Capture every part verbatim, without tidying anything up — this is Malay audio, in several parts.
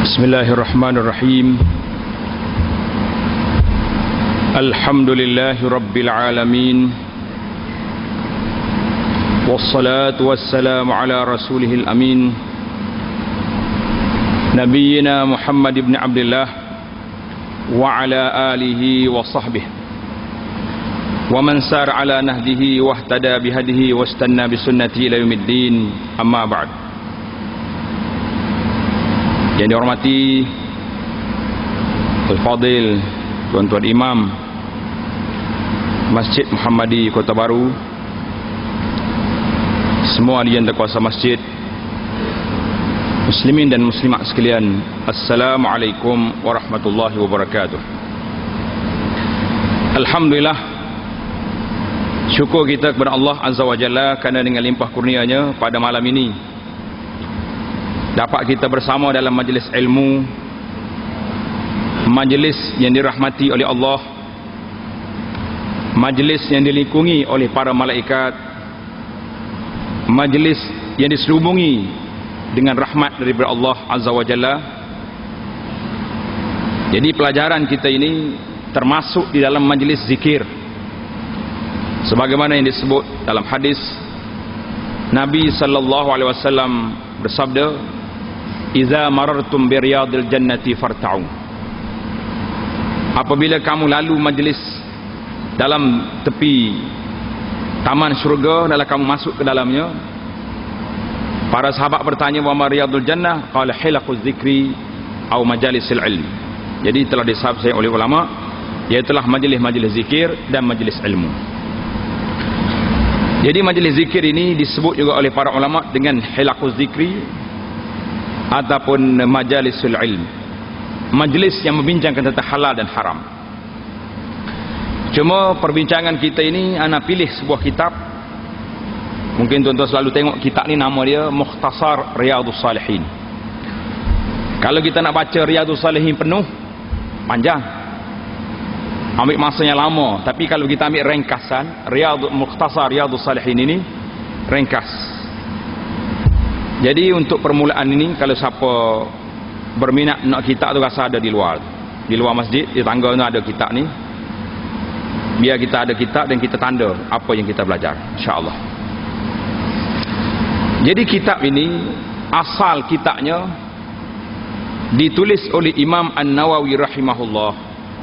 Bismillahirrahmanirrahim. Alhamdulillahi Rabbil Alamin. Wassalatu wassalamu ala rasulihil amin, Nabiyyina Muhammad ibn Abdullah wa ala alihi wa sahbihi wa man sar ala nahdihi wa ihtada bihadihi wa istanna bisunnati ila yaumiddin. Amma ba'd. Yang dihormati Al-Fadil Tuan-tuan Imam Masjid Muhammadi Kota Baru, semua yang terkuasa masjid, muslimin dan muslimat sekalian, Assalamualaikum warahmatullahi wabarakatuh. Alhamdulillah, syukur kita kepada Allah Azza wa Jalla kerana dengan limpah kurnianya pada malam ini dapat kita bersama dalam majlis ilmu, majlis yang dirahmati oleh Allah, majlis yang dilingkungi oleh para malaikat, majlis yang diselubungi dengan rahmat daripada Allah Azza wa Jalla. Jadi pelajaran kita ini termasuk di dalam majlis zikir, sebagaimana yang disebut dalam hadis Nabi sallallahu alaihi wasallam bersabda, "Iza marartum bi riyadil jannati farta'u." Apabila kamu lalu majlis dalam tepi taman syurga, adalah kamu masuk ke dalamnya, para sahabat bertanya, "Wa ma riyadul jannah?" Qala hilaquz zikri atau majalisil ilm. Jadi telah disabsai oleh ulama, iaitulah majlis-majlis zikir dan majlis ilmu. Jadi majlis zikir ini disebut juga oleh para ulama dengan hilaquz zikri ataupun majalisul ilm, majlis yang membincangkan tentang halal dan haram. Cuma perbincangan kita ini, ana pilih sebuah kitab. Mungkin tuan-tuan selalu tengok kitab ni, nama dia Mukhtasar Riyadhus Salihin. Kalau kita nak baca Riyadhus Salihin penuh, panjang, ambil masanya lama. Tapi kalau kita ambil ringkasan, Riyadhus Mukhtasar Riyadhus Salihin ini ringkas. Jadi untuk permulaan ini, kalau siapa berminat nak kitab tu, rasa ada di luar, di luar masjid, di tangga tu ada kitab ni. Biar kita ada kitab dan kita tanda apa yang kita belajar, insya-Allah. Jadi kitab ini, asal kitabnya ditulis oleh Imam An-Nawawi rahimahullah.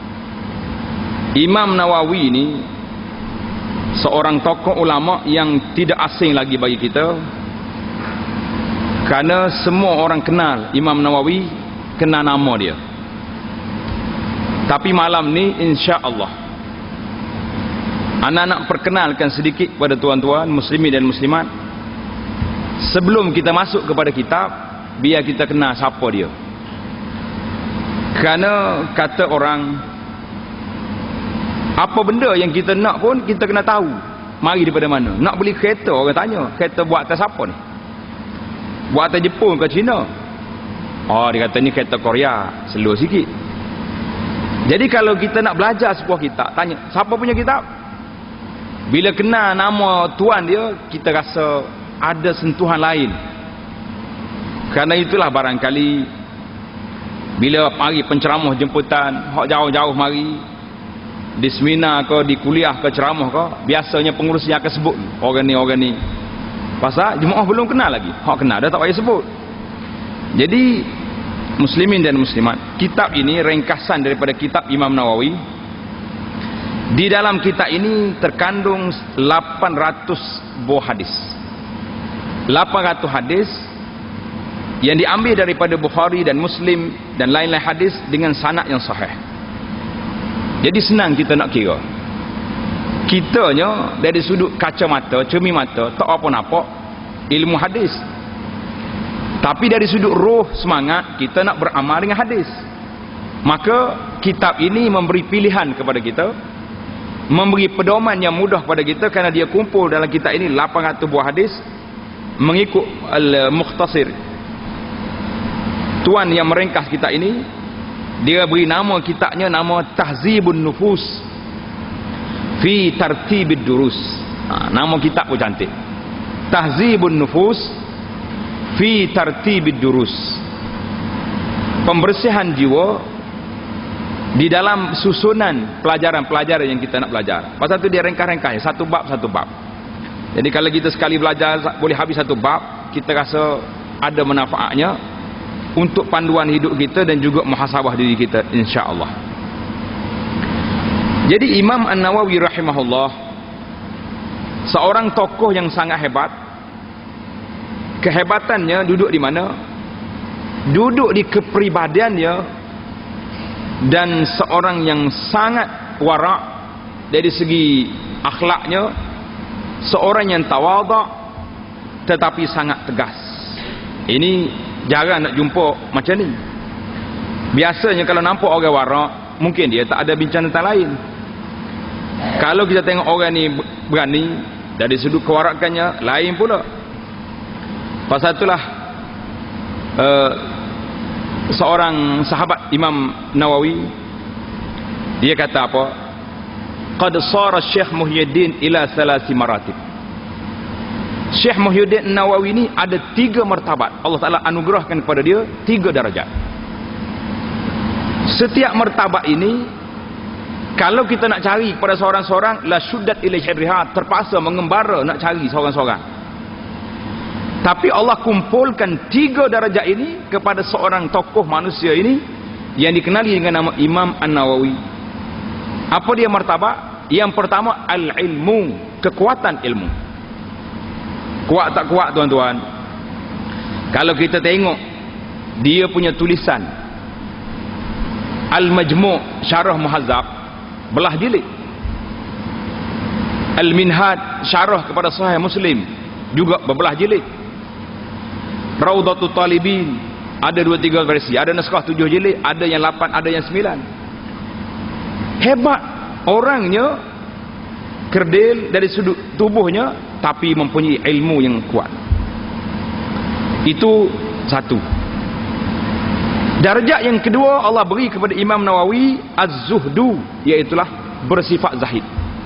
Imam Nawawi ini seorang tokoh ulama yang tidak asing lagi bagi kita, kerana semua orang kenal Imam Nawawi, kenal nama dia. Tapi malam ni insya-Allah anak nak perkenalkan sedikit pada tuan-tuan muslimin dan muslimat. Sebelum kita masuk kepada kitab, biar kita kenal siapa dia. Kerana kata orang, apa benda yang kita nak pun kita kena tahu mari daripada mana. Nak beli kereta, orang tanya, kereta buat atas siapa ni? Buat atas Jepun ke China? Oh, dia kata ni kereta Korea, slow sikit. Jadi kalau kita nak belajar sebuah kitab, tanya siapa punya kitab. Bila kenal nama tuan dia, kita rasa ada sentuhan lain. Kerana itulah barangkali bila mari penceramah jemputan, hak jauh-jauh mari di seminar ke, di kuliah ke, ceramah ke, biasanya pengurus yang akan sebut orang ni, orang ni. Pasal jemaah belum kenal lagi. Hak kenal dah tak payah sebut. Jadi muslimin dan muslimat, kitab ini ringkasan daripada kitab Imam Nawawi. Di dalam kitab ini terkandung lapan ratus buah hadis. lapan ratus hadis yang diambil daripada Bukhari dan Muslim dan lain-lain hadis dengan sanad yang sahih. Jadi senang kita nak kira. Kitanya dari sudut kacamata, cermin mata, tak apa nampak ilmu hadis. Tapi dari sudut roh, semangat, kita nak beramal dengan hadis. Maka kitab ini memberi pilihan kepada kita, memberi pedoman yang mudah kepada kita, kerana dia kumpul dalam kitab ini lapan ratus buah hadis mengikut Al-Mukhtasir. Tuan yang meringkas kitab ini, dia beri nama kitabnya nama Tahzibun Nufus fi Tartibid Durus. Ha, nama kitab pun cantik, Tahzibun Nufus fi Tartibid Durus. pembersihan jiwa di dalam susunan pelajaran-pelajaran yang kita nak belajar. Pasal tu dia ringkas-ringkas, satu bab satu bab. Jadi kalau kita sekali belajar boleh habis satu bab, kita rasa ada manfaatnya untuk panduan hidup kita dan juga muhasabah diri kita, insya-Allah. Jadi Imam An-Nawawi rahimahullah seorang tokoh yang sangat hebat. Kehebatannya duduk di mana? Duduk di kepribadiannya, dan seorang yang sangat warak dari segi akhlaknya, seorang yang tawaduk tetapi sangat tegas. Ini jarang nak jumpa macam ni. Biasanya kalau nampak orang warak, mungkin dia tak ada bincang tentang lain. Kalau kita tengok orang ni berani, dari sudut kewarakannya lain pula. Pasal itulah uh, seorang sahabat Imam Nawawi, dia kata apa? Qad sara Syekh Muhyiddin ila salasi maratib. Syekh Muhyiddin Nawawi ni ada tiga martabat. Allah Ta'ala anugerahkan kepada dia tiga darajat. Setiap martabat ini, kalau kita nak cari kepada seorang-seorang, la syuddat ilai syadriha, terpaksa mengembara nak cari seorang-seorang. Tapi Allah kumpulkan tiga darajat ini kepada seorang tokoh manusia ini yang dikenali dengan nama Imam An-Nawawi. Apa dia martabat? Yang pertama, al-ilmu, kekuatan ilmu. Kuat tak kuat tuan-tuan? Kalau kita tengok dia punya tulisan Al-Majmu' Syarah Muhazzab, belah jilid. Al-Minhaj Syarah kepada Sahih Muslim, juga berbelah jilid. Raudatul Talibin ada dua tiga versi, ada naskah tujuh jilid, ada yang lapan, ada yang sembilan. Hebat orangnya, kerdil dari sudut tubuhnya, tapi mempunyai ilmu yang kuat. Itu satu. Darjat yang kedua Allah beri kepada Imam Nawawi az-zuhdu, iaitulah bersifat zahid.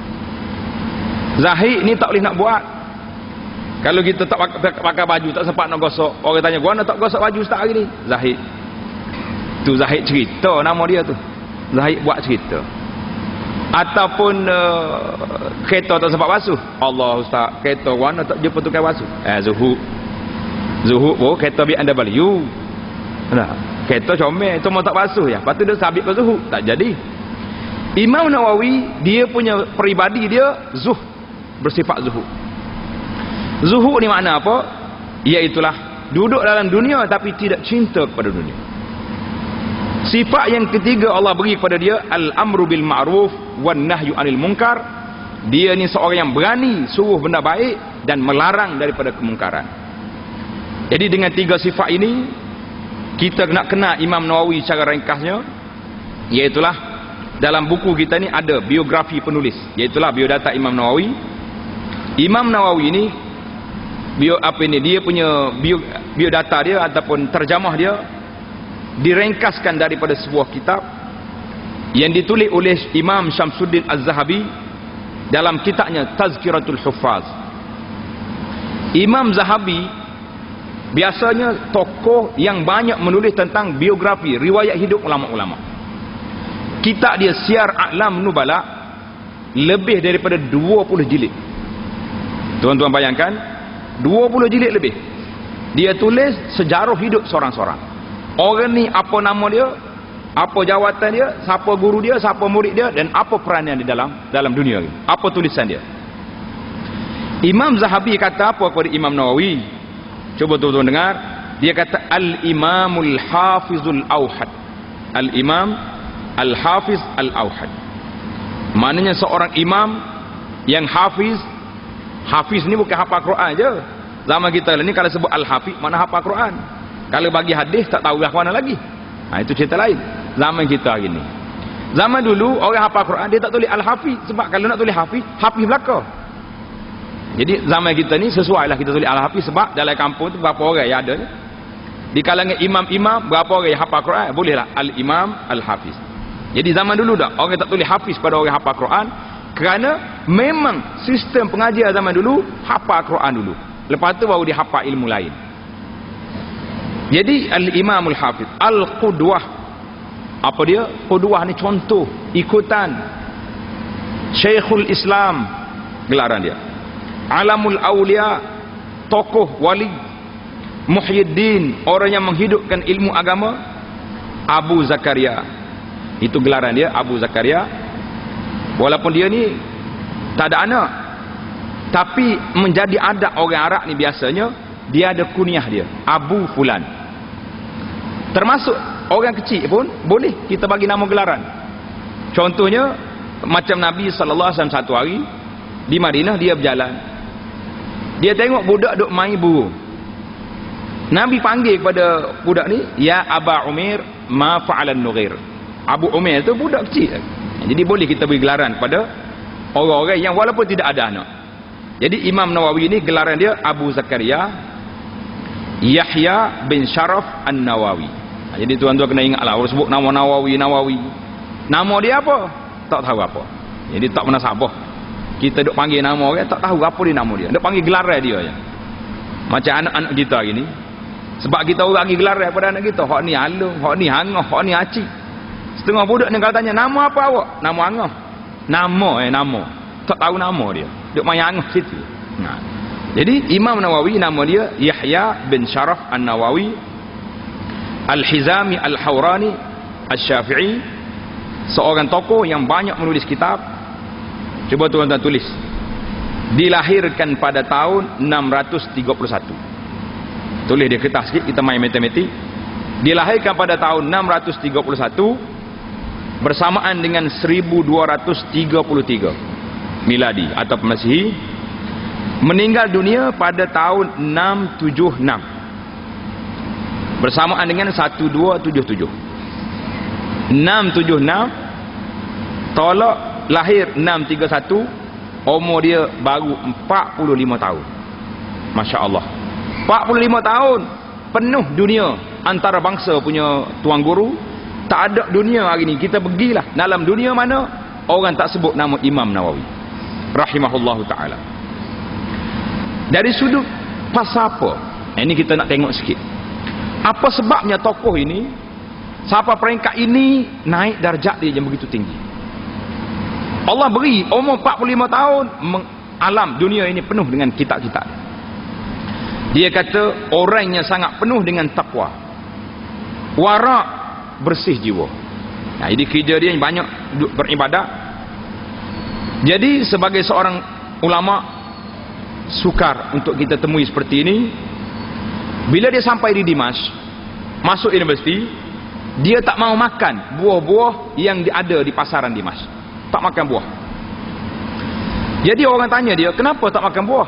Zahid ni tak boleh nak buat. Kalau kita tak pakai, pakai baju, tak sempat nak gosok, orang tanya, "Gua nak tak gosok baju ustaz hari ni?" Zahid. Tu Zahid cerita nama dia tu. Zahid buat cerita. Ataupun uh, kereta tak sempat basuh. Allah ustaz, kereta warna tak jumpa tukang basuh. Eh Zuhud. Zuhud oh kereta B M W. Nah, kereta comel, tu mau tak basuh ya. Lepas tu dia sabit ke Zuhud, tak jadi. Imam Nawawi dia punya peribadi dia zuh, bersifat zuhud. Zuhud ni makna apa? Iaitulah duduk dalam dunia tapi tidak cinta kepada dunia. Sifat yang ketiga Allah beri kepada dia al-amru bil ma'ruf wan nahyu anil munkar. Dia ni seorang yang berani suruh benda baik dan melarang daripada kemungkaran. Jadi dengan tiga sifat ini kita nak kenal Imam Nawawi secara ringkasnya, iaitulah dalam buku kita ni ada biografi penulis, iaitulah biodata Imam Nawawi. Imam Nawawi ni bio apa ini dia punya bio, biodata dia ataupun terjemah dia direngkaskan daripada sebuah kitab yang ditulis oleh Imam Syamsuddin Az-Zahabi dalam kitabnya Tazkiratul Huffaz. Imam Zahabi biasanya tokoh yang banyak menulis tentang biografi, riwayat hidup ulama-ulama. Kitab dia Syiar A'lam Nubala lebih daripada dua puluh jilid. Tuan-tuan bayangkan, dua puluh jilid lebih. Dia tulis sejarah hidup seorang-seorang. Orang ni apa nama dia, apa jawatan dia, siapa guru dia, siapa murid dia, dan apa peranan di dalam dalam dunia ni. Apa tulisan dia. Imam Zahabi kata apa kepada Imam Nawawi? Cuba tuan-tuan dengar. Dia kata Al-Imamul Hafizul Auhad. Al-Imam Al-Hafiz Al-Auhad. Maknanya seorang imam yang hafiz. Hafiz ni bukan hafal Quran je. Zaman kita ni kalau sebut Al-Hafiz, mana hafal Quran. Kalau bagi hadis tak tahu yang mana lagi. Ha, itu cerita lain. Zaman kita hari ni. Zaman dulu orang hafal Quran dia tak tulis Al-Hafiz, sebab kalau nak tulis Hafiz, Hafiz belaka. Jadi zaman kita ni sesuailah kita tulis Al-Hafiz, sebab dalam kampung tu berapa orang yang ada ni. Di kalangan imam-imam berapa orang yang hafal Quran, bolehlah Al-Imam Al-Hafiz. Jadi zaman dulu dah orang tak tulis Hafiz pada orang hafal Quran, kerana memang sistem pengajian zaman dulu hafal Quran dulu. Lepas tu baru dia hafal ilmu lain. Jadi Al-Imamul Hafiz Al-Qudwah, apa dia? Qudwah ni contoh, ikutan. Syekhul Islam gelaran dia. Alamul Aulia, tokoh wali. Muhyiddin, orang yang menghidupkan ilmu agama. Abu Zakaria, itu gelaran dia, Abu Zakaria. Walaupun dia ni tak ada anak, tapi menjadi adat orang Arab ni biasanya dia ada kunyah dia, Abu Fulan. Termasuk orang kecil pun boleh kita bagi nama gelaran. Contohnya macam Nabi sallallahu alaihi wasallam satu hari di Madinah, dia berjalan, dia tengok budak duk main burung. Nabi panggil kepada budak ni, ya Aba Umair, ma fa'alan Nughir. Abu Umair tu budak kecil. Jadi boleh kita beri gelaran kepada orang-orang yang walaupun tidak ada anak. Jadi Imam Nawawi ni gelaran dia Abu Zakaria Yahya bin Sharaf An-Nawawi. Jadi tuan-tuan kena ingatlah, orang sebut nama Nawawi, Nawawi. Nama dia apa? Tak tahu apa. Jadi tak pernah sabah. Kita duk panggil nama orang, tak tahu apa dia nama dia. Duk panggil gelaran dia je. Macam anak-anak kita hari ni. Sebab kita orang bagi gelaran pada anak kita, hak ni Alung, hak ni Hangah, hak ni Acik. Setengah budak ni kalau tanya, nama apa awak? Nama Hangah. Nama eh nama. Tak tahu nama dia. Duk main Hangah situ. Nah. Jadi Imam Nawawi nama dia Yahya bin Sharaf An-Nawawi Al-Hizami Al-Hawrani Al-Syafi'i, seorang tokoh yang banyak menulis kitab. Cuba tuan-tuan tulis. Dilahirkan pada tahun enam ratus tiga puluh satu. Tulis di kertas sikit, kita main matematik. Dilahirkan pada tahun enam ratus tiga puluh satu bersamaan dengan seribu dua ratus tiga puluh tiga miladi atau Masihi. Meninggal dunia pada tahun enam tujuh enam bersamaan dengan seribu dua ratus tujuh puluh tujuh. enam tujuh enam tolak lahir enam tiga satu, umur dia baru empat puluh lima tahun. Masya Allah, empat puluh lima tahun penuh dunia antara bangsa punya tuan guru. Tak ada dunia hari ni kita pergilah dalam dunia mana orang tak sebut nama Imam Nawawi rahimahullahu ta'ala. Dari sudut pasal apa? Ini kita nak tengok sikit. Apa sebabnya tokoh ini sampai peringkat ini naik darjat dia yang begitu tinggi? Allah beri umur empat puluh lima tahun, alam dunia ini penuh dengan kitab-kitab. Dia kata orang yang sangat penuh dengan takwa, warak, bersih jiwa. Nah, jadi kerja dia yang banyak beribadat. Jadi sebagai seorang ulama, sukar untuk kita temui seperti ini. Bila dia sampai di Dimash, masuk universiti, dia tak mau makan buah-buah yang ada di pasaran Dimash. Tak makan buah. Jadi orang tanya dia, kenapa tak makan buah?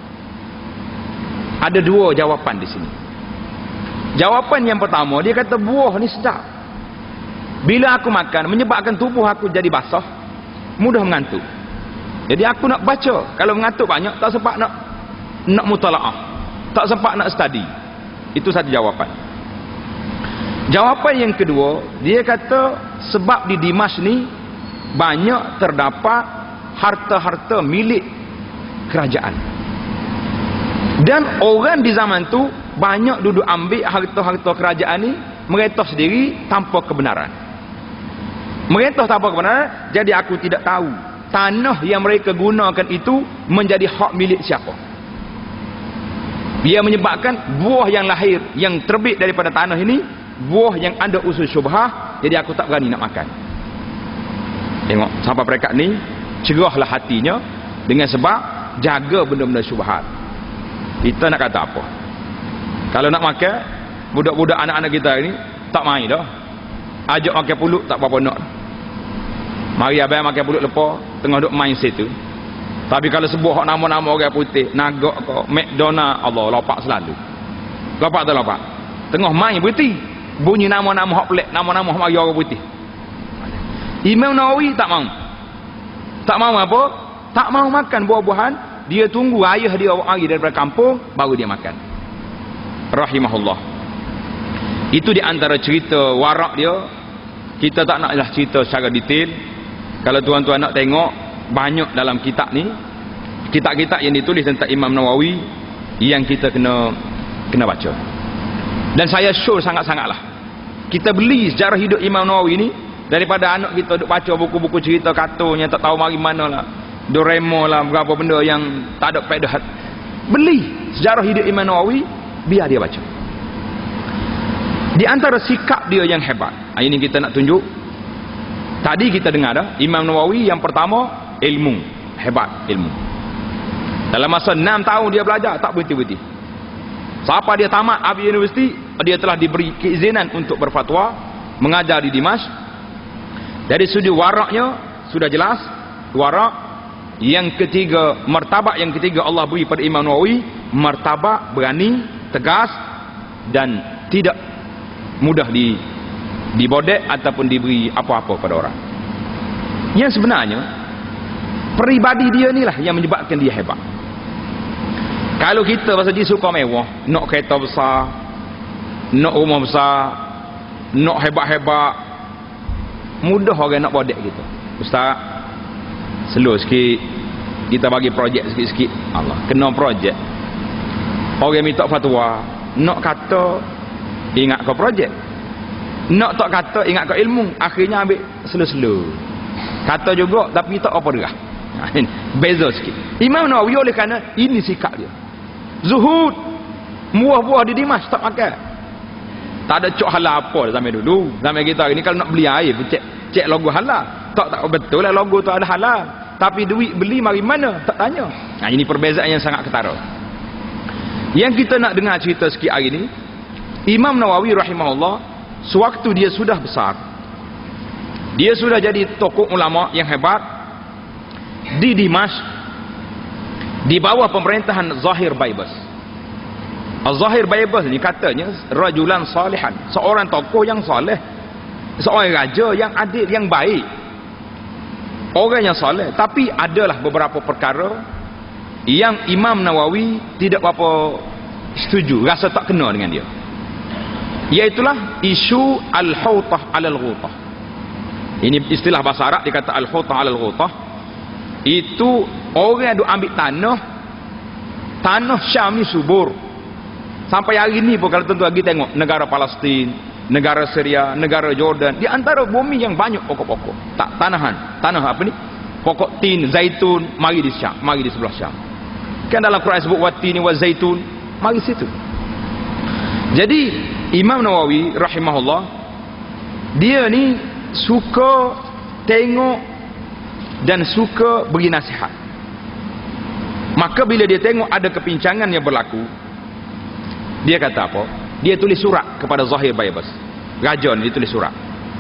Ada dua jawapan di sini. Jawapan yang pertama, dia kata buah ni sedap. Bila aku makan, menyebabkan tubuh aku jadi basah, mudah mengantuk. Jadi aku nak baca. Kalau mengantuk banyak, tak sempat nak nak mutalaah, tak sempat nak study. Itu satu jawapan. Jawapan yang kedua, dia kata sebab di Dimash ni banyak terdapat harta-harta milik kerajaan. Dan orang di zaman tu banyak duduk ambil harta-harta kerajaan ni, meretah sendiri tanpa kebenaran. Meretah tanpa kebenaran, jadi aku tidak tahu tanah yang mereka gunakan itu menjadi hak milik siapa. Dia menyebabkan buah yang lahir, yang terbit daripada tanah ini, buah yang ada usul syubhah, jadi aku tak berani nak makan. Tengok, sampai peringkat ni, cerahlah hatinya dengan sebab jaga benda-benda syubhat. Kita nak kata apa? Kalau nak makan, budak-budak anak-anak kita ni tak main dah. Ajak makan pulut tak apa-apa nak. Mari abang makan pulut lepas, tengah duk main situ. Tapi kalau sebut hak nama-nama orang putih, Nagak ke, McDonald, Allah lopak selalu. Lopak tak lopak? Tengah main putih, bunyi nama-nama hak pelik, nama-nama hak mari orang putih. Imam Nawawi tak mau. Tak mau apa? Tak mau makan buah-buahan. Dia tunggu ayah dia mari daripada kampung, baru dia makan. Rahimahullah. Itu di antara cerita warak dia. Kita tak naklah cerita secara detail. Kalau tuan-tuan nak tengok, banyak dalam kitab ni, kitab-kitab yang ditulis tentang Imam Nawawi yang kita kena kena baca. Dan saya sure sangat-sangatlah kita beli sejarah hidup Imam Nawawi ni daripada anak kita duk baca buku-buku cerita katanya tak tahu mari mana lah, Doraemon lah, berapa benda yang tak ada faedah. Beli sejarah hidup Imam Nawawi, biar dia baca. Di antara sikap dia yang hebat, ini kita nak tunjuk. Tadi kita dengar dah, Imam Nawawi yang pertama ilmu, hebat ilmu. Dalam masa enam tahun dia belajar, tak berhenti-berhenti. Siapa dia tamat habis universiti, dia telah diberi keizinan untuk berfatwa, mengajar di Dimash. Dari sudut waraknya sudah jelas, warak. Yang ketiga, martabat yang ketiga Allah beri pada Imam Nawawi, martabat berani, tegas dan tidak mudah di dibodek ataupun diberi apa-apa pada orang. Yang sebenarnya peribadi dia inilah yang menyebabkan dia hebat. Kalau kita pasal dia suka mewah, nak kereta besar, nak rumah besar, nak hebat-hebat, mudah orang nak bodek kita. Ustaz, slow sikit, kita bagi projek sikit-sikit. Allah, kena projek. Orang minta fatwa, nak kata ingat kau projek, nak tak kata ingat kau ilmu, akhirnya ambil slow-slow. Kata juga tapi tak apa derah. Beza sikit. Imam Nawawi oleh kerana ini sikap dia, zuhud, buah-buah di Dimash tak makan. Tak ada cok halal apa zaman dulu. Zaman kita ni kalau nak beli air cek cek logo halal. Tak tak betul lah logo tu ada halal. Tapi duit beli mari mana? Tak tanya. Nah, ini perbezaan yang sangat ketara. Yang kita nak dengar cerita sikit hari ni, Imam Nawawi rahimahullah, sewaktu dia sudah besar, dia sudah jadi tokoh ulama yang hebat di Dimash, di bawah pemerintahan Zahir Baybas. Az-Zahir Baybas ni katanya rajulan salihan, seorang tokoh yang saleh, seorang raja yang adil, yang baik, orang yang saleh. Tapi adalah beberapa perkara yang Imam Nawawi tidak apa setuju, rasa tak kena dengan dia. Iaitulah isu al-hutah alal-ghutah. Ini istilah bahasa Arab, dia kata al-hutah alal-ghutah. Itu orang yang ambil tanah, tanah Syam ni subur. Sampai hari ni pun kalau tentu lagi tengok negara Palestin, negara Syria, negara Jordan, di antara bumi yang banyak pokok-pokok, tak tanahan, tanah apa ni? Pokok tin, zaitun, mari di Syam, mari di sebelah Syam. Kan dalam Quran sebut watini wa zaitun, mari situ. Jadi Imam Nawawi rahimahullah, dia ni suka tengok dan suka beri nasihat. Maka bila dia tengok ada kepincangan yang berlaku, dia kata apa? Dia tulis surat kepada Zahir Baybas, raja ni, dia tulis surat.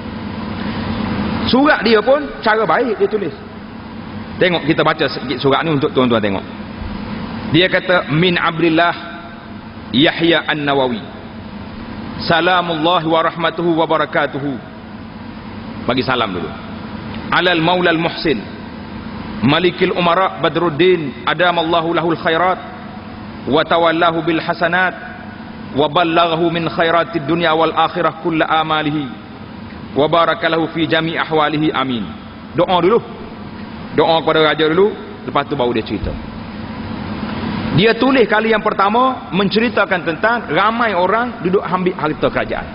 Surat dia pun cara baik dia tulis. Tengok, kita baca sedikit surat ni untuk tuan-tuan tengok. Dia kata, min Abdillah Yahya An-Nawawi, salamullahi wa rahmatuhu wa barakatuhu. Bagi salam dulu. Alal maulal muhsin, malikil umara Badruddin, adamallahu lahul khairat wa tawallahu bil hasanat wa ballaghahu min khairatid dunya wal akhirah kulla amalihi wa barakalahu fi jami' ahwalihi, amin. Doa dulu, doa kepada raja dulu, lepas tu baru dia cerita. Dia tulis kali yang pertama menceritakan tentang ramai orang duduk ambil harta kerajaan.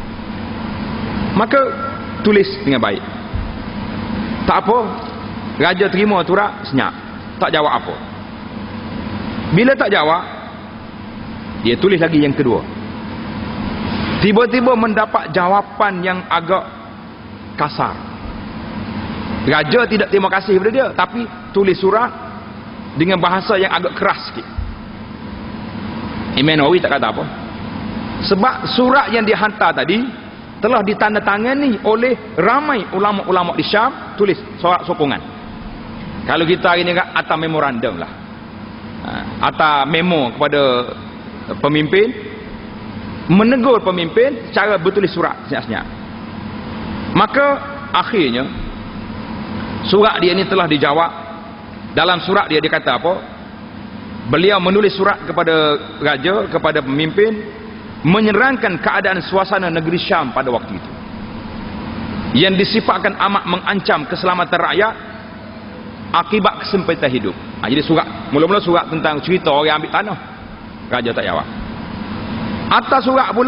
Maka tulis dengan baik. Tak apa, raja terima surat, senyap, tak jawab apa. Bila tak jawab, dia tulis lagi yang kedua. Tiba-tiba mendapat jawapan yang agak kasar. Raja tidak terima kasih kepada dia, tapi tulis surat dengan bahasa yang agak keras sikit. Imam Nawawi tak kata apa, sebab surat yang dia hantar tadi telah ditandatangani oleh ramai ulama-ulama di Syam, tulis surat sokongan. Kalau kita hari ni kan atas memorandum lah, atas memo kepada pemimpin, menegur pemimpin cara bertulis surat senyap-senyap. Maka akhirnya surat dia ni telah dijawab. Dalam surat dia dia kata apa? Beliau menulis surat kepada raja, kepada pemimpin, menyerangkan keadaan suasana negeri Syam pada waktu itu, yang disifatkan amat mengancam keselamatan rakyat akibat kesempitan hidup. Ha, jadi surat, mula-mula surat tentang cerita orang ambil tanah, raja tak jawab. Atas surat pula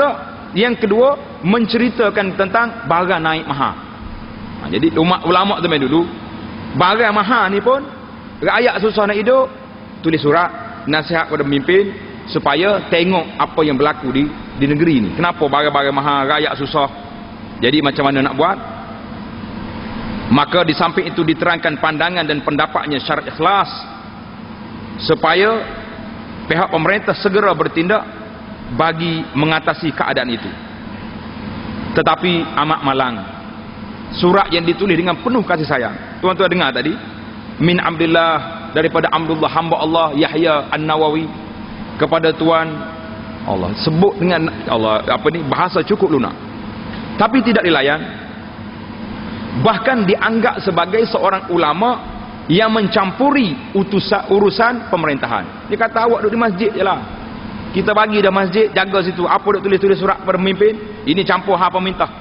Yang kedua, menceritakan tentang barang naik mahal. Ha, jadi umat ulama zaman dulu, barang mahal ni pun rakyat susah nak hidup, tulis surat nasihat kepada pemimpin supaya tengok apa yang berlaku di di negeri ni. Kenapa barang-barang mahal, rakyat susah. Jadi macam mana nak buat? Maka di samping itu diterangkan pandangan dan pendapatnya syarat ikhlas supaya pihak pemerintah segera bertindak bagi mengatasi keadaan itu. Tetapi amat malang, surat yang ditulis dengan penuh kasih sayang. Tuan-tuan dengar tadi, min Abdullah, daripada Abdullah hamba Allah Yahya An-Nawawi kepada Tuan Allah, sebut dengan Allah apa ni, bahasa cukup lunak, tapi tidak dilayan. Bahkan dianggap sebagai seorang ulama yang mencampuri utusan urusan pemerintahan. Dia kata awak duduk di masjid je lah, kita bagi dah masjid, jaga situ, apa duk tulis-tulis surat kepada pemimpin, ini campur hak pemerintah.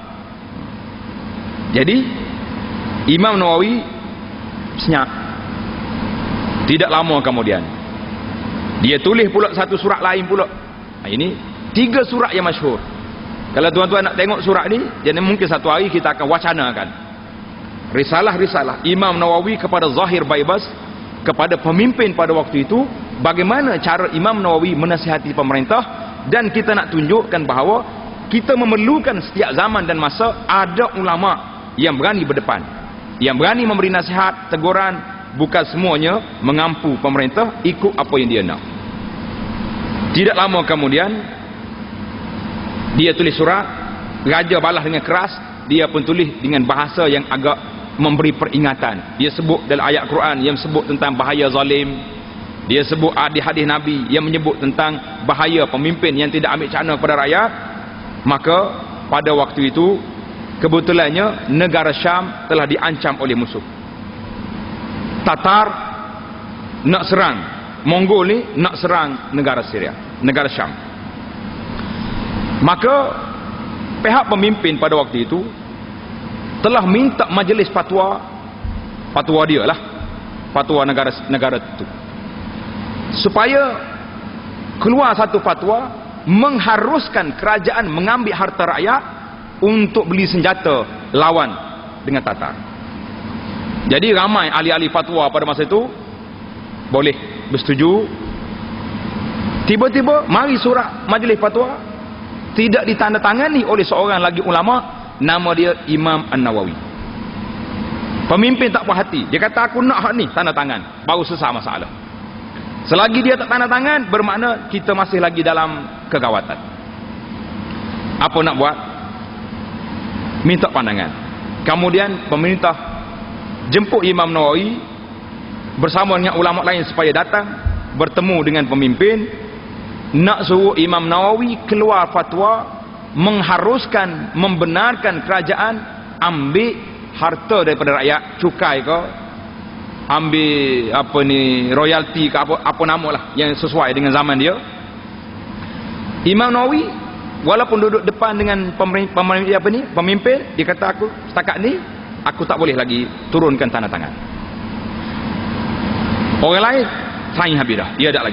Jadi Imam Nawawi senyap. Tidak lama kemudian dia tulis pula satu surat lain pula. Ini tiga surat yang masyhur. Kalau tuan-tuan nak tengok surat ni, jadi mungkin satu hari kita akan wacanakan risalah-risalah Imam Nawawi kepada Zahir Baibas, kepada pemimpin pada waktu itu, bagaimana cara Imam Nawawi menasihati pemerintah. Dan kita nak tunjukkan bahawa kita memerlukan setiap zaman dan masa ada ulama yang berani berdepan, yang berani memberi nasihat, teguran, bukan semuanya mengampu pemerintah ikut apa yang dia nak. Tidak lama kemudian dia tulis surat, raja balas dengan keras, dia pun tulis dengan bahasa yang agak memberi peringatan. Dia sebut dalam ayat Quran yang sebut tentang bahaya zalim, dia sebut hadis-hadis Nabi yang menyebut tentang bahaya pemimpin yang tidak ambil cakna kepada rakyat. Maka pada waktu itu kebetulannya negara Syam telah diancam oleh musuh. Tatar nak serang, Mongol ni nak serang negara Syria, negara Syam. Maka pihak pemimpin pada waktu itu telah minta majlis fatwa, fatwa dia lah, fatwa negara negara itu, supaya keluar satu fatwa mengharuskan kerajaan mengambil harta rakyat untuk beli senjata lawan dengan Tatar. Jadi ramai ahli-ahli fatwa pada masa itu boleh bersetuju. Tiba-tiba mari surat majlis fatwa, tidak ditandatangani oleh seorang lagi ulama, nama dia Imam An-Nawawi. Pemimpin tak puas hati, dia kata aku nak hak ni, tanda tangan, baru selesai masalah. Selagi dia tak tanda tangan, bermakna kita masih lagi dalam kegawatan. Apa nak buat? Minta pandangan. Kemudian pemerintah jemput Imam Nawawi bersama dengan ulama lain supaya datang bertemu dengan pemimpin, nak suruh Imam Nawawi keluar fatwa mengharuskan, membenarkan kerajaan ambil harta daripada rakyat, cukai ke, ambil apa ni, royalty ke, apa apa nama lah yang sesuai dengan zaman dia. Imam Nawawi walaupun duduk depan dengan pemerintah, pemerintah apa ni, pemimpin, dia kata aku setakat ni aku tak boleh lagi turunkan tanda tangan. Orang lain saing habis dah, dia ada lagi.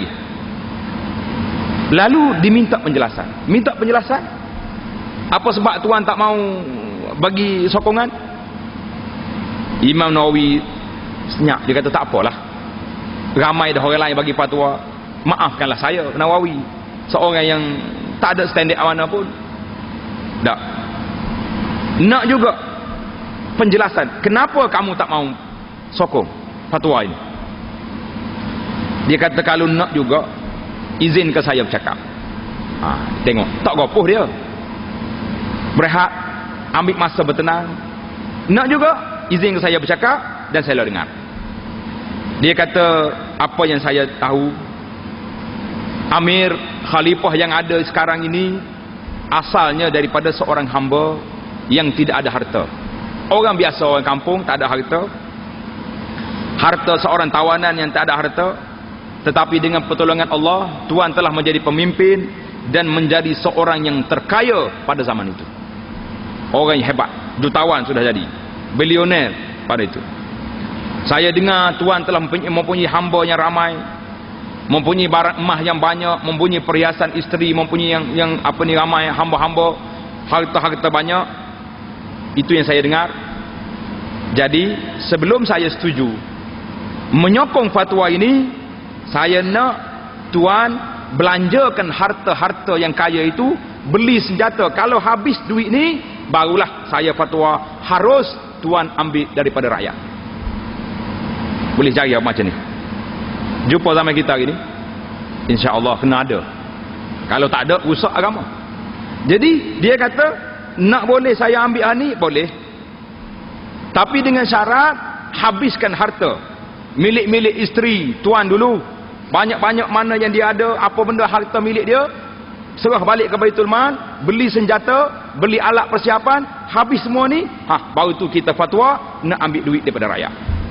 Lalu diminta penjelasan. Minta penjelasan, apa sebab tuan tak mau bagi sokongan? Imam Nawawi senyap, dia kata tak apalah, ramai dah orang lain bagi fatwa, maafkanlah saya Nawawi, seorang yang tak ada standard mana pun. Tak. Nak juga penjelasan, kenapa kamu tak mau sokong fatwa ini? Dia kata kalau nak juga izinkan saya bercakap. Ha, tengok, tak gopoh dia, berehat, ambil masa bertenang. Nak juga izinkan saya bercakap dan saya dengar. Dia kata apa yang saya tahu, Amir Khalifah yang ada sekarang ini asalnya daripada seorang hamba yang tidak ada harta. Orang biasa, orang kampung, tak ada harta. Harta seorang tawanan yang tak ada harta. Tetapi dengan pertolongan Allah, Tuan telah menjadi pemimpin dan menjadi seorang yang terkaya pada zaman itu. Orang yang hebat, jutawan sudah jadi, bilioner pada itu. Saya dengar Tuan telah mempunyai hamba yang ramai. mempunyai barang emas yang banyak, mempunyai perhiasan isteri, mempunyai yang yang apa ni ramai hamba-hamba, harta-harta banyak. Itu yang saya dengar. Jadi sebelum saya setuju menyokong fatwa ini, saya nak tuan belanjakan harta-harta yang kaya itu, beli senjata. Kalau habis duit ni, barulah saya fatwa harus tuan ambil daripada rakyat. Boleh cari apa macam ni? Jumpa zaman kita hari ni, insya-Allah kena ada. Kalau tak ada, rusak agama. Jadi dia kata, nak boleh saya ambil ni, boleh. Tapi dengan syarat habiskan harta. Milik-milik isteri tuan dulu. Banyak-banyak mana yang dia ada, apa benda harta milik dia, serah balik ke Baitul Mal, beli senjata, beli alat persiapan, habis semua ni, ha, baru tu kita fatwa nak ambil duit daripada rakyat.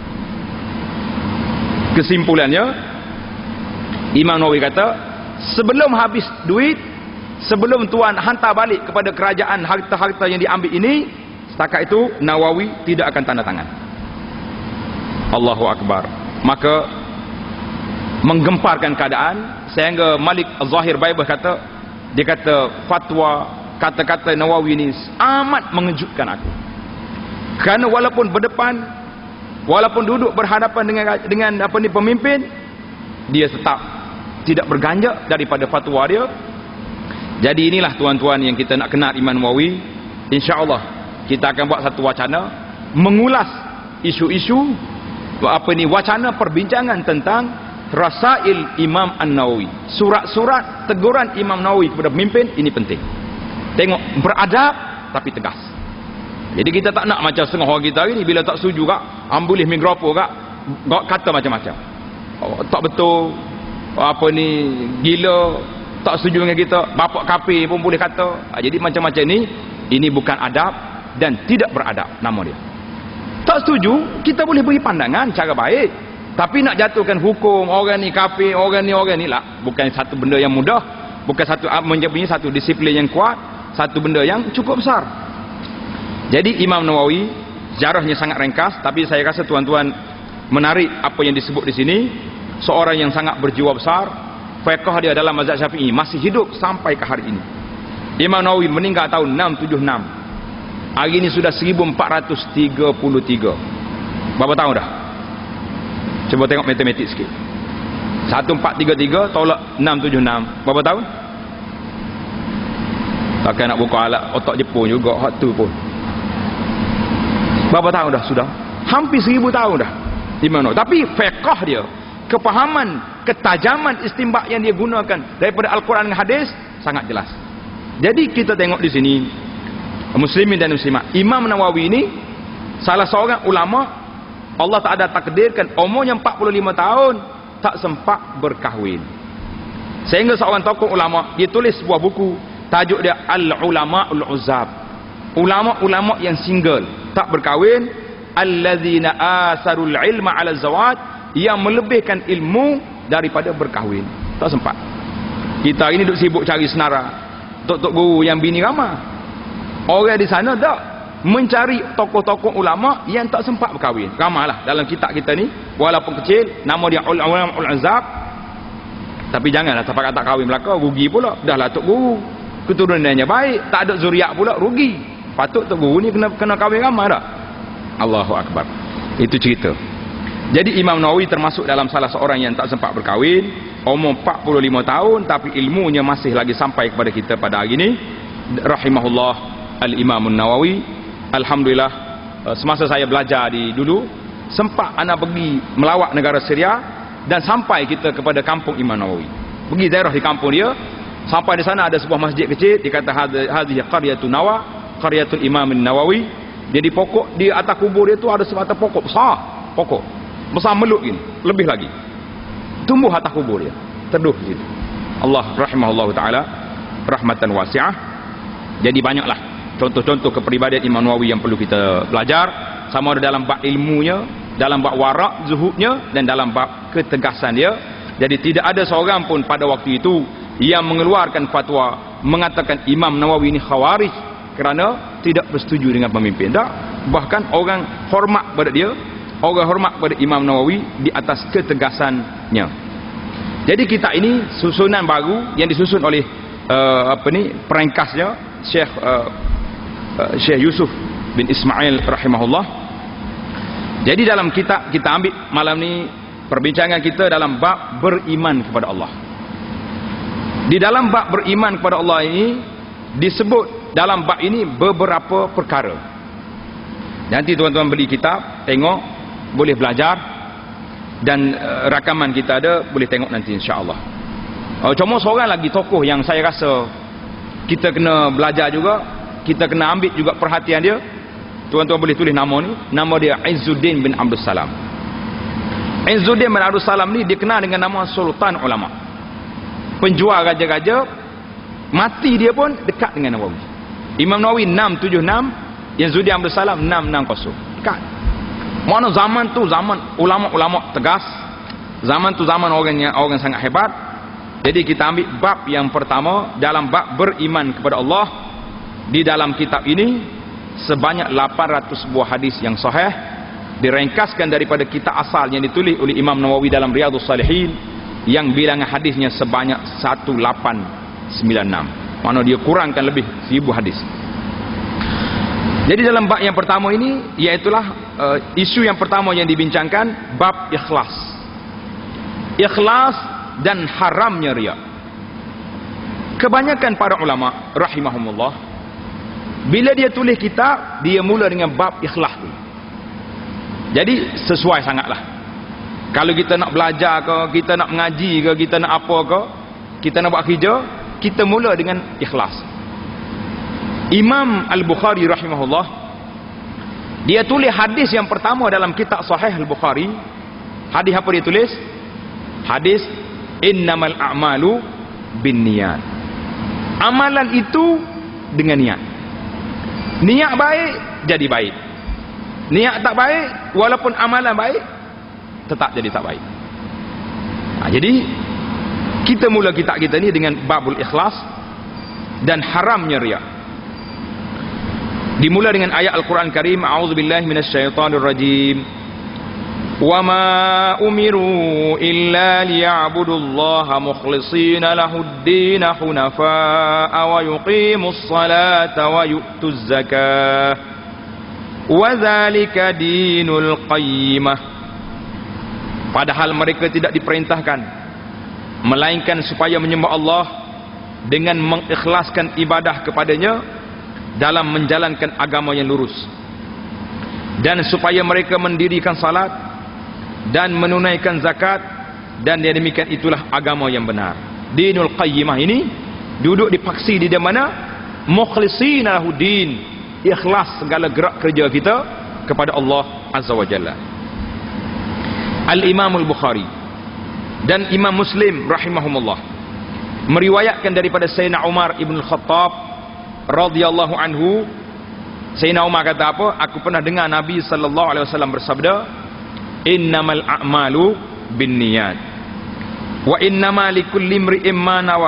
Kesimpulannya, Imam Nawawi kata, sebelum habis duit, sebelum tuan hantar balik kepada kerajaan harta-harta yang diambil ini, setakat itu Nawawi tidak akan tanda tangan. Allahu Akbar. Maka menggemparkan keadaan sehingga Malik Az-Zahir Baibah kata, dia kata fatwa kata-kata Nawawi ini amat mengejutkan aku. Kerana walaupun berdepan, walaupun duduk berhadapan dengan dengan apa ni pemimpin, dia tetap tidak berganjak daripada fatwa dia. Jadi inilah tuan-tuan yang kita nak kenal Imam Nawawi. Insya-Allah kita akan buat satu wacana mengulas isu-isu apa ni wacana perbincangan tentang Rasail Imam An-Nawawi. Surat-surat teguran Imam Nawawi kepada pemimpin ini penting. Tengok beradab tapi tegas. Jadi kita tak nak macam setengah orang kita hari ni, bila tak setuju kak, ambilih mikrofon kak, kata macam-macam. Oh, tak betul, apa ni gila, tak setuju dengan kita, bapak kafir pun boleh kata. Jadi macam-macam ni, ini bukan adab dan tidak beradab nama dia. Tak setuju, kita boleh beri pandangan cara baik. Tapi nak jatuhkan hukum, orang ni kafir, orang ni orang ni lah, bukan satu benda yang mudah, bukan satu menjadi satu disiplin yang kuat, satu benda yang cukup besar. Jadi Imam Nawawi sejarahnya sangat ringkas, tapi saya rasa tuan-tuan menarik apa yang disebut di sini. Seorang yang sangat berjiwa besar, fiqh dia dalam mazhab Syafi'i, masih hidup sampai ke hari ini. Imam Nawawi meninggal tahun enam tujuh enam. Hari ini sudah seribu empat ratus tiga puluh tiga. Berapa tahun dah? Cuba tengok matematik sikit. seribu empat ratus tiga puluh tiga tolak enam tujuh enam. Berapa tahun? Takkan nak buka alat otak Jepun juga hak tu pun. Berapa tahun dah sudah? Hampir seribu tahun dah. Imam Nawawi. Tapi fiqh dia, kepahaman, ketajaman istinbat yang dia gunakan daripada Al-Quran dan hadis sangat jelas. Jadi kita tengok di sini, muslimin dan muslimat, Imam Nawawi ini salah seorang ulama Allah tak ada takdirkan umurnya empat puluh lima tahun tak sempat berkahwin. Sehingga seorang tokoh ulama dia tulis sebuah buku, tajuk dia Al-Ulama'ul Uzzab. Ulama-ulama yang single, tak berkahwin, allazina asarul ilma 'ala zawaj, yang melebihkan ilmu daripada berkahwin. Tak sempat. Kita ini duk sibuk cari senara, tok-tok guru yang bini ramah. Orang di sana tak mencari tokoh-tokoh ulama yang tak sempat berkahwin. Ramailah dalam kitab kita ni, walaupun kecil, nama dia Ulama'ul Uzzab. Tapi janganlah sampai tak kahwin belaka, rugi pula. Dahlah tok guru, keturunannya baik, tak ada zuriat pula, rugi. Patut tok guru ni kena kena kahwin ramai dah. Allahu Akbar. Itu cerita. Jadi Imam Nawawi termasuk dalam salah seorang yang tak sempat berkahwin, umur empat puluh lima tahun, tapi ilmunya masih lagi sampai kepada kita pada hari ini. Rahimahullah Al-Imam Nawawi. Alhamdulillah, semasa saya belajar di dulu, sempat ana pergi melawat negara Syria dan sampai kita kepada kampung Imam Nawawi. Pergi daerah di kampung dia, sampai di sana ada sebuah masjid kecil, dikata hadhihi qaryatun Nawa, qaryatul Imam Nawawi. Jadi pokok di atas kubur dia tu ada sebatang pokok besar, pokok besar meluk ini, lebih lagi tumbuh atas kubur dia, teduh di situ. Allah rahimahullah taala rahmatan wasi'ah. Jadi banyaklah contoh-contoh kepribadian Imam Nawawi yang perlu kita belajar, sama ada dalam bab ilmunya, dalam bab warak zuhudnya, dan dalam bab ketegasan dia. Jadi tidak ada seorang pun pada waktu itu yang mengeluarkan fatwa mengatakan Imam Nawawi ini khawarij kerana tidak bersetuju dengan pemimpin. Tak, bahkan orang hormat pada dia, orang hormat pada Imam Nawawi di atas ketegasannya. Jadi kitab ini susunan baru yang disusun oleh uh, apa ni perengkasnya Syekh uh, uh, Syekh Yusuf bin Ismail rahimahullah. Jadi dalam kitab kita ambil malam ni perbincangan kita dalam bab beriman kepada Allah. Di dalam bab beriman kepada Allah ini disebut dalam bab ini beberapa perkara. Nanti tuan-tuan beli kitab, tengok, boleh belajar, dan uh, rakaman kita ada, boleh tengok nanti insya-Allah. Uh, cuma seorang lagi tokoh yang saya rasa kita kena belajar juga, kita kena ambil juga perhatian dia. Tuan-tuan boleh tulis nama ni, nama dia Izzuddin bin Abdul Salam. Izzuddin bin Abdul Salam ni dikenal dengan nama Sultan Ulama. Penjual raja-raja, mati dia pun dekat dengan Nawawi. Imam Nawawi enam tujuh enam, Izzuddin Abdul Salam enam enam kosong. Dekat. Mana zaman tu zaman ulama-ulama tegas, zaman tu zaman orang yang orang sangat hebat. Jadi kita ambil bab yang pertama dalam bab beriman kepada Allah. Di dalam kitab ini sebanyak lapan ratus buah hadis yang sahih, direngkaskan daripada kitab asal yang ditulis oleh Imam Nawawi dalam Riyadhus Salihin yang bilangan hadisnya sebanyak seribu lapan ratus sembilan puluh enam. Mana dia kurangkan lebih seribu hadis. Jadi dalam bab yang pertama ini, iaitulah uh, isu yang pertama yang dibincangkan, bab ikhlas. Ikhlas dan haramnya riya. Kebanyakan para ulama rahimahumullah, bila dia tulis kitab, dia mula dengan bab ikhlas tu. Jadi sesuai sangatlah. Kalau kita nak belajar ke, kita nak mengaji ke, kita nak apa ke, kita nak buat kerja, kita mula dengan ikhlas. Imam Al-Bukhari rahimahullah, dia tulis hadis yang pertama dalam kitab Sahih Al-Bukhari. Hadis apa dia tulis? Hadis innamal a'malu binniyat. Amalan itu dengan niat. Niat baik jadi baik. Niat tak baik, walaupun amalan baik, tetap jadi tak baik. Nah, jadi kita mula kitab kita ni dengan babul ikhlas dan haramnya riya. Dimula dengan ayat Al-Quran Karim, a'udzubillahi minasyaitonir rajim. Wa ma umiru illa liya'budullaha mukhlishina lahud-din hunafa'a wa yuqimus salata wa yu'tuz zakah wa dzalika dinul qayyimah. Padahal mereka tidak diperintahkan melainkan supaya menyembah Allah dengan mengikhlaskan ibadah kepadanya dalam menjalankan agama yang lurus, dan supaya mereka mendirikan salat dan menunaikan zakat, dan yang demikian itulah agama yang benar. Dinul qayyimah ini duduk di paksi di mana mukhlishina lahuddin, ikhlas segala gerak kerja kita kepada Allah Azza wa Jalla. Al-Imam Al-Bukhari dan Imam Muslim rahimahumullah meriwayatkan daripada Sayyidina Umar ibn Khattab radhiyallahu anhu. Sayyidina Umar kata apa? Aku pernah dengar Nabi sallallahu alaihi wasallam bersabda, innamal a'malu binniyat wa innama likulli imri'in ma nawa.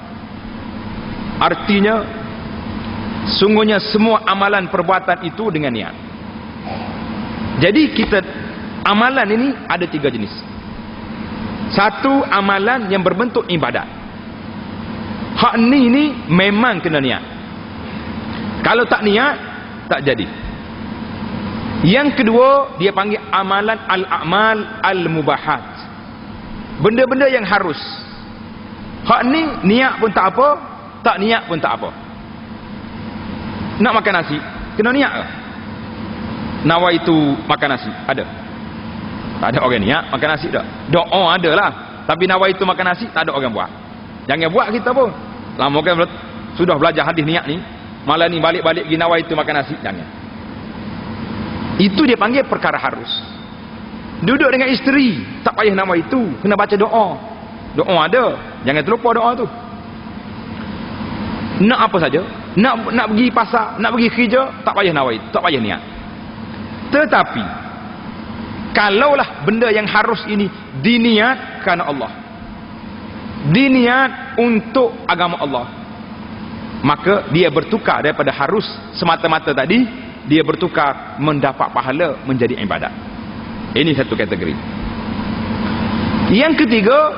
Artinya sungguhnya semua amalan perbuatan itu dengan niat. Jadi kita amalan ini ada tiga jenis. Satu, amalan yang berbentuk ibadat. Hak ni ni memang kena niat. Kalau tak niat, tak jadi. Yang kedua, dia panggil amalan al-a'mal al-mubahat. Benda-benda yang harus. Hak ni, niat pun tak apa, tak niat pun tak apa. Nak makan nasi, kena niat ke? Nawaitu makan nasi, ada? Tak ada orang niat makan nasi tak? Doa ada lah. Tapi nawaitu makan nasi, tak ada orang buat. Jangan buat kita pun. Lama kan sudah belajar hadis niat ni, malah ni balik-balik pergi nawaitu makan nasi, jangan. Itu dia panggil perkara harus. Duduk dengan isteri, tak payah nawaitu, kena baca doa. Doa ada, jangan terlupa doa tu. Nak apa saja, nak nak pergi pasar, nak pergi kerja, tak payah nawaitu, tak payah niat. Tetapi kalaulah benda yang harus ini diniat kerana Allah, diniat untuk agama Allah, maka dia bertukar daripada harus semata-mata tadi, dia bertukar mendapat pahala menjadi ibadat. Ini satu kategori. Yang ketiga,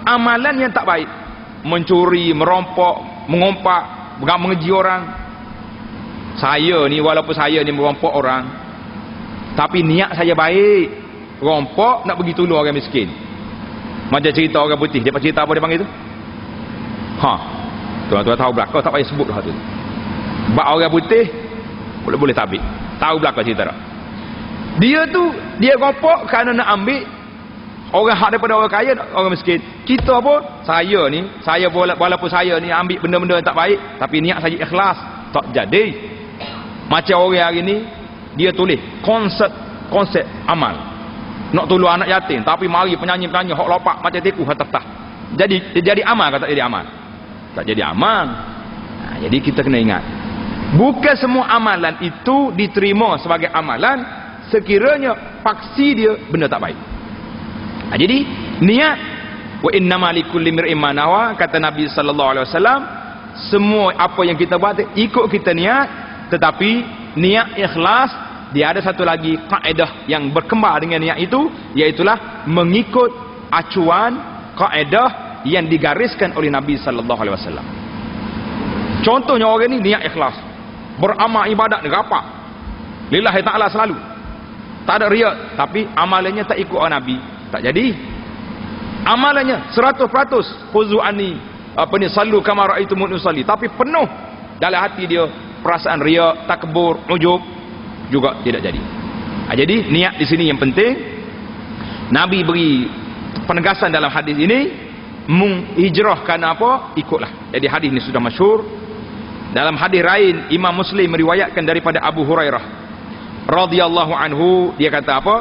amalan yang tak baik, mencuri, merompok, mengompak, mengeji orang. Saya ni walaupun saya ni merompok orang, tapi niat saya baik, rompok nak pergi tolong orang miskin. Macam cerita orang putih, dia cerita apa dia panggil tu? Ha, tuan-tuan tahu belakang, tak payah sebut dah tu. Bak orang putih boleh boleh tabik, tahu belakang cerita tak? Dia tu dia rompok kerana nak ambil orang hak daripada orang kaya, orang miskin. Kita pun, saya ni, saya walaupun saya ni ambil benda-benda yang tak baik, tapi niat saya ikhlas, tak jadi. Macam orang hari ni, dia tulis konsep konsep amal, nak tolong anak yatim, tapi mari penyanyi-penyanyi hok lopak macam tiku hatatah. Jadi jadi amal ke tak jadi amal? Tak jadi amal. Nah, jadi kita kena ingat, bukan semua amalan itu diterima sebagai amalan sekiranya paksi dia benda tak baik. Nah, jadi niat, wa innama likulli imrin ma nawa, kata Nabi sallallahu alaihi wasallam, semua apa yang kita buat ikut kita niat, tetapi niat ikhlas. Dia ada satu lagi kaedah yang berkembar dengan niat itu, iaitulah mengikut acuan kaedah yang digariskan oleh Nabi sallallahu alaihi wasallam. Contohnya orang ni niat ikhlas, beramal ibadat rapat lillahi taala selalu, tak ada riak, tapi amalannya tak ikut orang Nabi, tak jadi. Amalannya seratus peratus khuzu anni, apa ni, sallu kama raaitumuni usalli, tapi penuh dalam hati dia perasaan riak, takbur, ujub, juga tidak jadi. Ha, jadi niat di sini yang penting. Nabi beri penegasan dalam hadis ini, menghijrah kerana apa? Ikutlah. Jadi hadis ini sudah masyhur. Dalam hadis lain Imam Muslim meriwayatkan daripada Abu Hurairah radhiyallahu anhu, dia kata apa?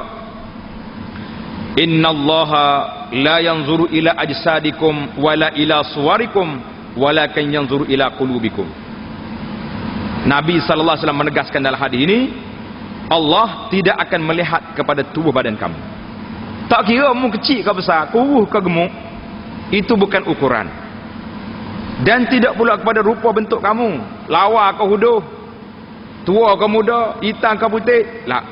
Innallaha la yanzuru ila ajsadikum wala ila suwarikum walakin yanzuru ila qulubikum. Nabi sallallahu alaihi wasallam menegaskan dalam hadis ini, Allah tidak akan melihat kepada tubuh badan kamu. Tak kira kamu kecil ke besar, kurus ke gemuk, itu bukan ukuran. Dan tidak pula kepada rupa bentuk kamu, lawa ke huduh, tua ke muda, hitam ke putih, lah.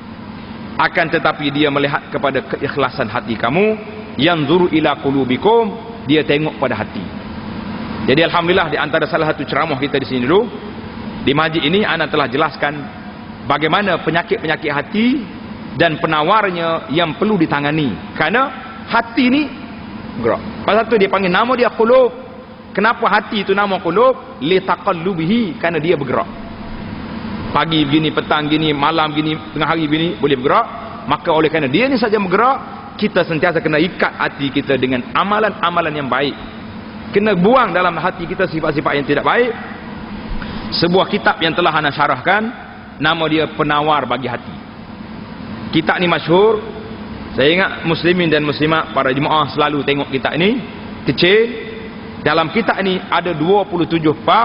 Akan tetapi dia melihat kepada keikhlasan hati kamu. Yanzuru ila qulubikum, dia tengok pada hati. Jadi alhamdulillah, di antara salah satu ceramah kita di sini dulu, di masjid ini ana telah jelaskan bagaimana penyakit-penyakit hati dan penawarnya yang perlu ditangani. Kerana hati ni gerak. Pasal tu dia panggil nama dia qulub. Kenapa hati itu nama qulub? Li taqallubihi, kerana dia bergerak. Pagi begini, petang gini, malam gini, tengah hari begini boleh bergerak. Maka oleh kerana dia ni saja bergerak, kita sentiasa kena ikat hati kita dengan amalan-amalan yang baik. Kena buang dalam hati kita sifat-sifat yang tidak baik. Sebuah kitab yang telah ana syarahkan, nama dia Penawar Bagi Hati. Kitab ni masyhur. Saya ingat muslimin dan muslimat, para jemaah selalu tengok kitab ini. Kecil. Dalam kitab ini ada dua puluh tujuh bab,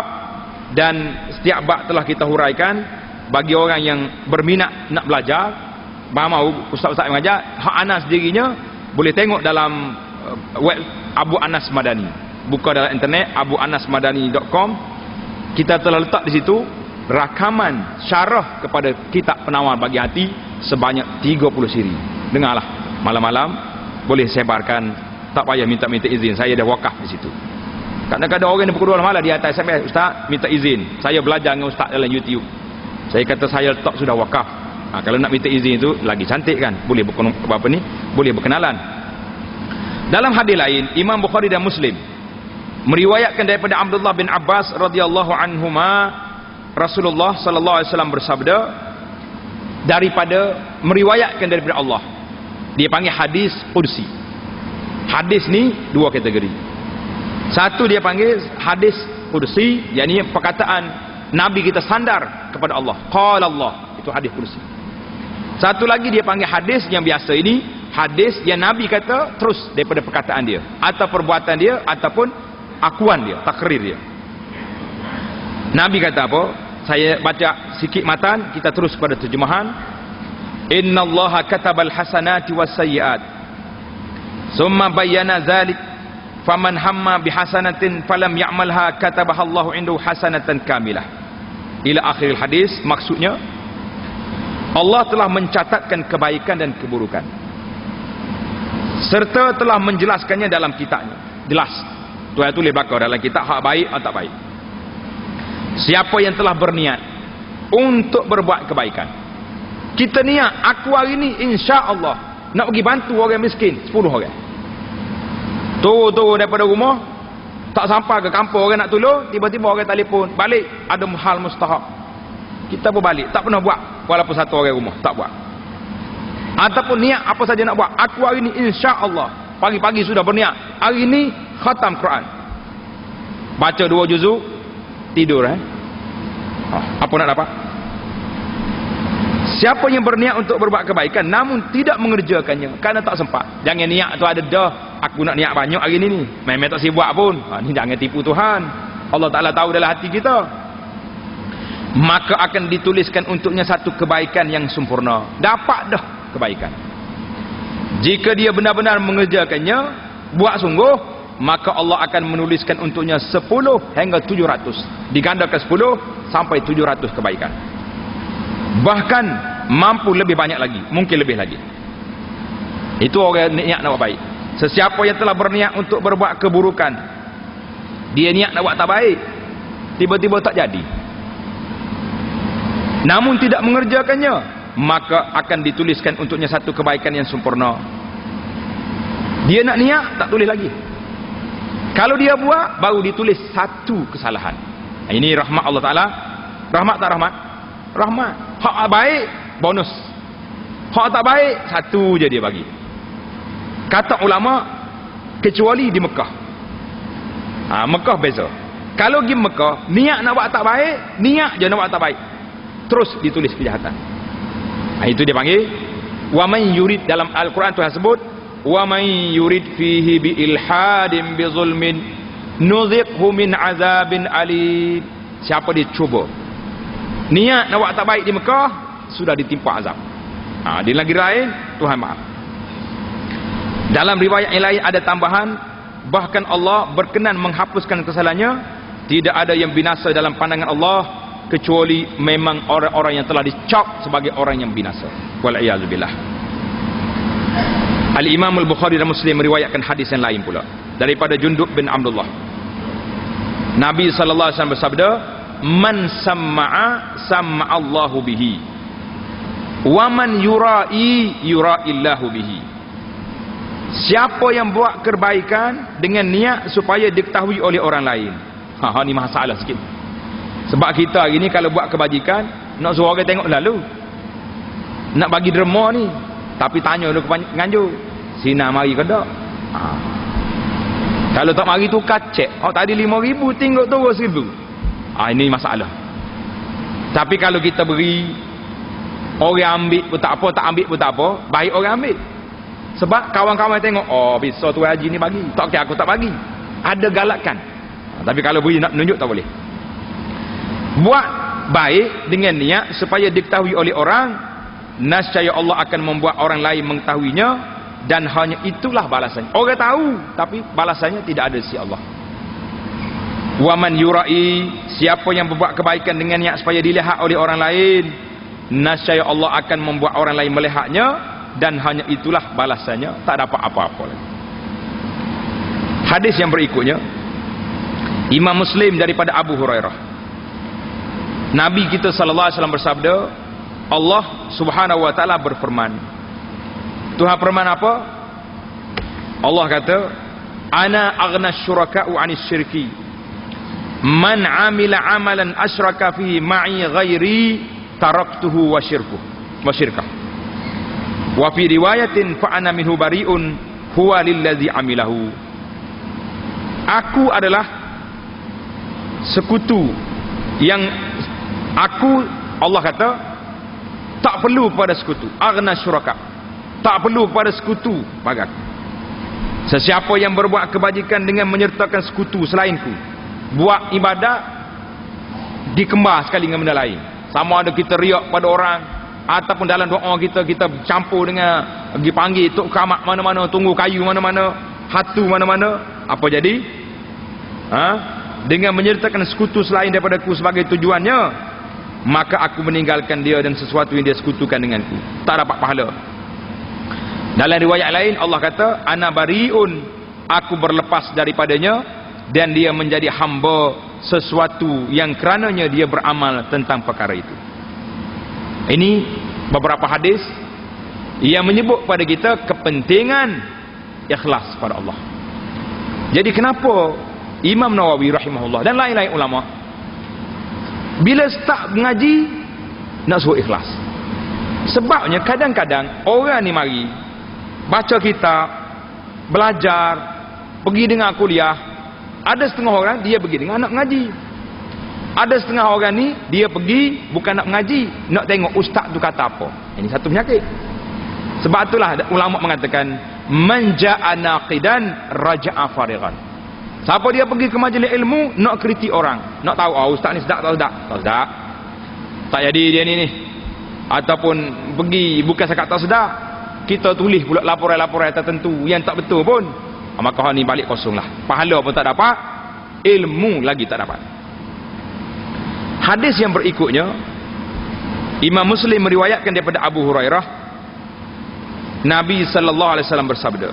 dan setiap bab telah kita huraikan. Bagi orang yang berminat nak belajar, mahu ustaz-ustaz yang mengajar, hak Anas sendirinya boleh tengok dalam web Abu Anas Madani. Buka dalam internet abu anas madani dot com. Kita telah letak di situ rakaman syarah kepada kitab Penawar Bagi Hati sebanyak tiga puluh siri. Dengarlah malam-malam, boleh sebarkan, tak payah minta-minta izin. Saya dah wakaf di situ. Kadang-kadang orang yang pukul dua malam di atas S M S, ustaz minta izin, saya belajar dengan ustaz dalam YouTube. Saya kata saya letak sudah wakaf. Ha, kalau nak minta izin itu lagi cantik kan, boleh berkenal, apa ni, boleh berkenalan. Dalam hadis lain Imam Bukhari dan Muslim meriwayatkan daripada Abdullah bin Abbas radhiyallahu anhuma, Rasulullah sallallahu alaihi wasallam bersabda, daripada meriwayatkan daripada Allah, dia panggil hadis qudsi. Hadis ni dua kategori. Satu dia panggil hadis qudsi, yakni perkataan Nabi kita sandar kepada Allah, qala Allah, itu hadis qudsi. Satu lagi dia panggil hadis yang biasa ini, hadis yang Nabi kata terus daripada perkataan dia atau perbuatan dia ataupun akuan dia, takrir dia. Nabi kata apa? Saya baca sikit matan, kita terus pada terjemahan. Innallaha katabal hasanati was sayyiat, summa bayyana dzalik, faman hamma bihasanatin falam ya'malha katabaha Allahu indahu hasanatan kamilah. Ila akhir hadis. Maksudnya Allah telah mencatatkan kebaikan dan keburukan. serta telah menjelaskannya dalam kitabnya. Jelas Tuhan tulis belakang dalam kitab hak baik atau tak baik. Siapa yang telah berniat untuk berbuat kebaikan, kita niat aku hari ni insya-Allah nak pergi bantu orang miskin sepuluh orang, turun-turun daripada rumah, tak sampai ke kampung orang nak tolong, tiba-tiba orang telefon balik, ada hal mustahab, kita berbalik, tak pernah buat walaupun satu orang rumah, tak buat. Ataupun niat apa saja nak buat, aku hari ni insya-Allah, pagi-pagi sudah berniat hari ni khatam Quran, baca dua juzuk, tidur eh apa nak dapat? Siapa yang berniat untuk berbuat kebaikan namun tidak mengerjakannya kerana tak sempat, jangan niat tu ada dah aku nak niat banyak hari ni ni memang tak sibuk pun, ha, ni jangan tipu Tuhan. Allah Ta'ala tahu dalam hati kita. Maka akan dituliskan untuknya satu kebaikan yang sempurna, dapat dah kebaikan. Jika dia benar-benar mengerjakannya, buat sungguh, maka Allah akan menuliskan untuknya sepuluh hingga tujuh ratus, digandakan sepuluh sampai tujuh ratus kebaikan, bahkan mampu lebih banyak lagi, mungkin lebih lagi. Itu orang niat nak buat baik. Sesiapa yang telah berniat untuk berbuat keburukan, dia niat nak buat tak baik, tiba-tiba tak jadi, namun tidak mengerjakannya, maka akan dituliskan untuknya satu kebaikan yang sempurna. Dia nak niat, tak tulis lagi. Kalau dia buat, baru ditulis satu kesalahan. Ini rahmat Allah Ta'ala. Rahmat tak rahmat? Rahmat. Hak baik, bonus. Hak tak baik, satu je dia bagi. Kata ulama, kecuali di Mekah. Ha, Mekah beza. Kalau pergi Mekah, niat nak buat tak baik, niat je nak buat tak baik, terus ditulis kejahatan. Ha, itu dia panggil wa man yurid. Dalam Al-Quran Tuhan sebut wa man yurid fihi bi ilhadin bi zulmin nuziqhu min azabin alim. Siapa dia cuba niat nak buat tak baik di Mekah, sudah ditimpa azab. Ha, di negeri lain Tuhan maaf. Dalam riwayat yang lain ada tambahan, bahkan Allah berkenan menghapuskan kesalahannya. Tidak ada yang binasa dalam pandangan Allah kecuali memang orang-orang yang telah dicap sebagai orang yang binasa. Wal'iyazubillah. Al-Imam Al-Bukhari dan Muslim meriwayatkan hadis yang lain pula daripada Jundub bin Abdullah. Nabi sallallahu alaihi wasallam bersabda, "Man samma'a samma'allahu bihi, wa man yura'i yura'illahu bihi." Siapa yang buat kebaikan dengan niat supaya diketahui oleh orang lain. Ha, ha ni masalah sikit. Sebab kita hari ni kalau buat kebajikan, nak suruh orang tengok lalu, nak bagi derma ni, tapi tanya dulu ke penganjur, Sina mari ke tak? Ha. Kalau tak mari tu kacek, oh tadi lima ribu tinggal turun seribu. Ha, ini masalah. Tapi kalau kita beri, orang ambil pun tak apa, tak ambil pun tak apa, baik orang ambil. Sebab kawan-kawan tengok, oh bisa tu haji ni bagi, tak kira aku tak bagi, ada galakan. Ha, tapi kalau beri nak menunjuk tak boleh. Buat baik dengan niat supaya diketahui oleh orang, nascaya Allah akan membuat orang lain mengetahuinya, dan hanya itulah balasannya. Orang tahu tapi balasannya tidak ada si Allah. Wa man yura'i, siapa yang berbuat kebaikan dengan niat supaya dilihat oleh orang lain, nascaya Allah akan membuat orang lain melihatnya, dan hanya itulah balasannya, tak dapat apa-apa lagi. Hadis yang berikutnya Imam Muslim daripada Abu Hurairah. Nabi kita sallallahu alaihi wasallam bersabda, Allah Subhanahu wa taala berfirman. Tuhan firman apa? Allah kata, "Ana aghna syuraka'u 'anis syirki. Man 'amila 'amalan asyraka fihi ma'i ghairi taraktuhu wa syirkuh wa syirkah." Wa fi riwayatin fa ana minhu bari'un huwa lillazi 'amilahu. Aku adalah sekutu yang aku, Allah kata, tak perlu pada sekutu. Aghna syuraka, tak perlu pada sekutu bagi aku. Sesiapa yang berbuat kebajikan dengan menyertakan sekutu selainku, buat ibadat dikembar sekali dengan benda lain, sama ada kita riak pada orang, ataupun dalam doa kita kita campur dengan pergi panggil tok kamak mana-mana, tunggu kayu mana-mana, hatu mana-mana, apa jadi? Ha? Dengan menyertakan sekutu selain daripada aku sebagai tujuannya, maka aku meninggalkan dia dan sesuatu yang dia sekutukan denganku, tak dapat pahala. Dalam riwayat lain Allah kata, ana bariun, aku berlepas daripadanya, dan dia menjadi hamba sesuatu yang kerananya dia beramal tentang perkara itu. Ini beberapa hadis yang menyebut pada kita kepentingan ikhlas pada Allah. Jadi kenapa Imam Nawawi rahimahullah dan lain-lain ulama bila start mengaji nak suruh ikhlas? Sebabnya kadang-kadang orang ni mari baca kitab, belajar, pergi dengar kuliah. Ada setengah orang dia pergi dengar nak mengaji. Ada setengah orang ni dia pergi bukan nak mengaji, nak tengok ustaz tu kata apa. Ini satu penyakit. Sebab itulah ulama mengatakan man ja'a naqidan raja'a farighan. Siapa dia pergi ke majlis ilmu nak kritik orang, nak tahu oh ustaz ni sedap tak sedap? Tak sedap. Tak jadi dia ni ni. Ataupun pergi bukan cakap tak sedap, kita tulis pula laporan-laporan tertentu yang tak betul pun. Maka ni balik kosonglah. Pahala pun tak dapat, ilmu lagi tak dapat. Hadis yang berikutnya Imam Muslim meriwayatkan daripada Abu Hurairah, Nabi sallallahu alaihi wasallam bersabda,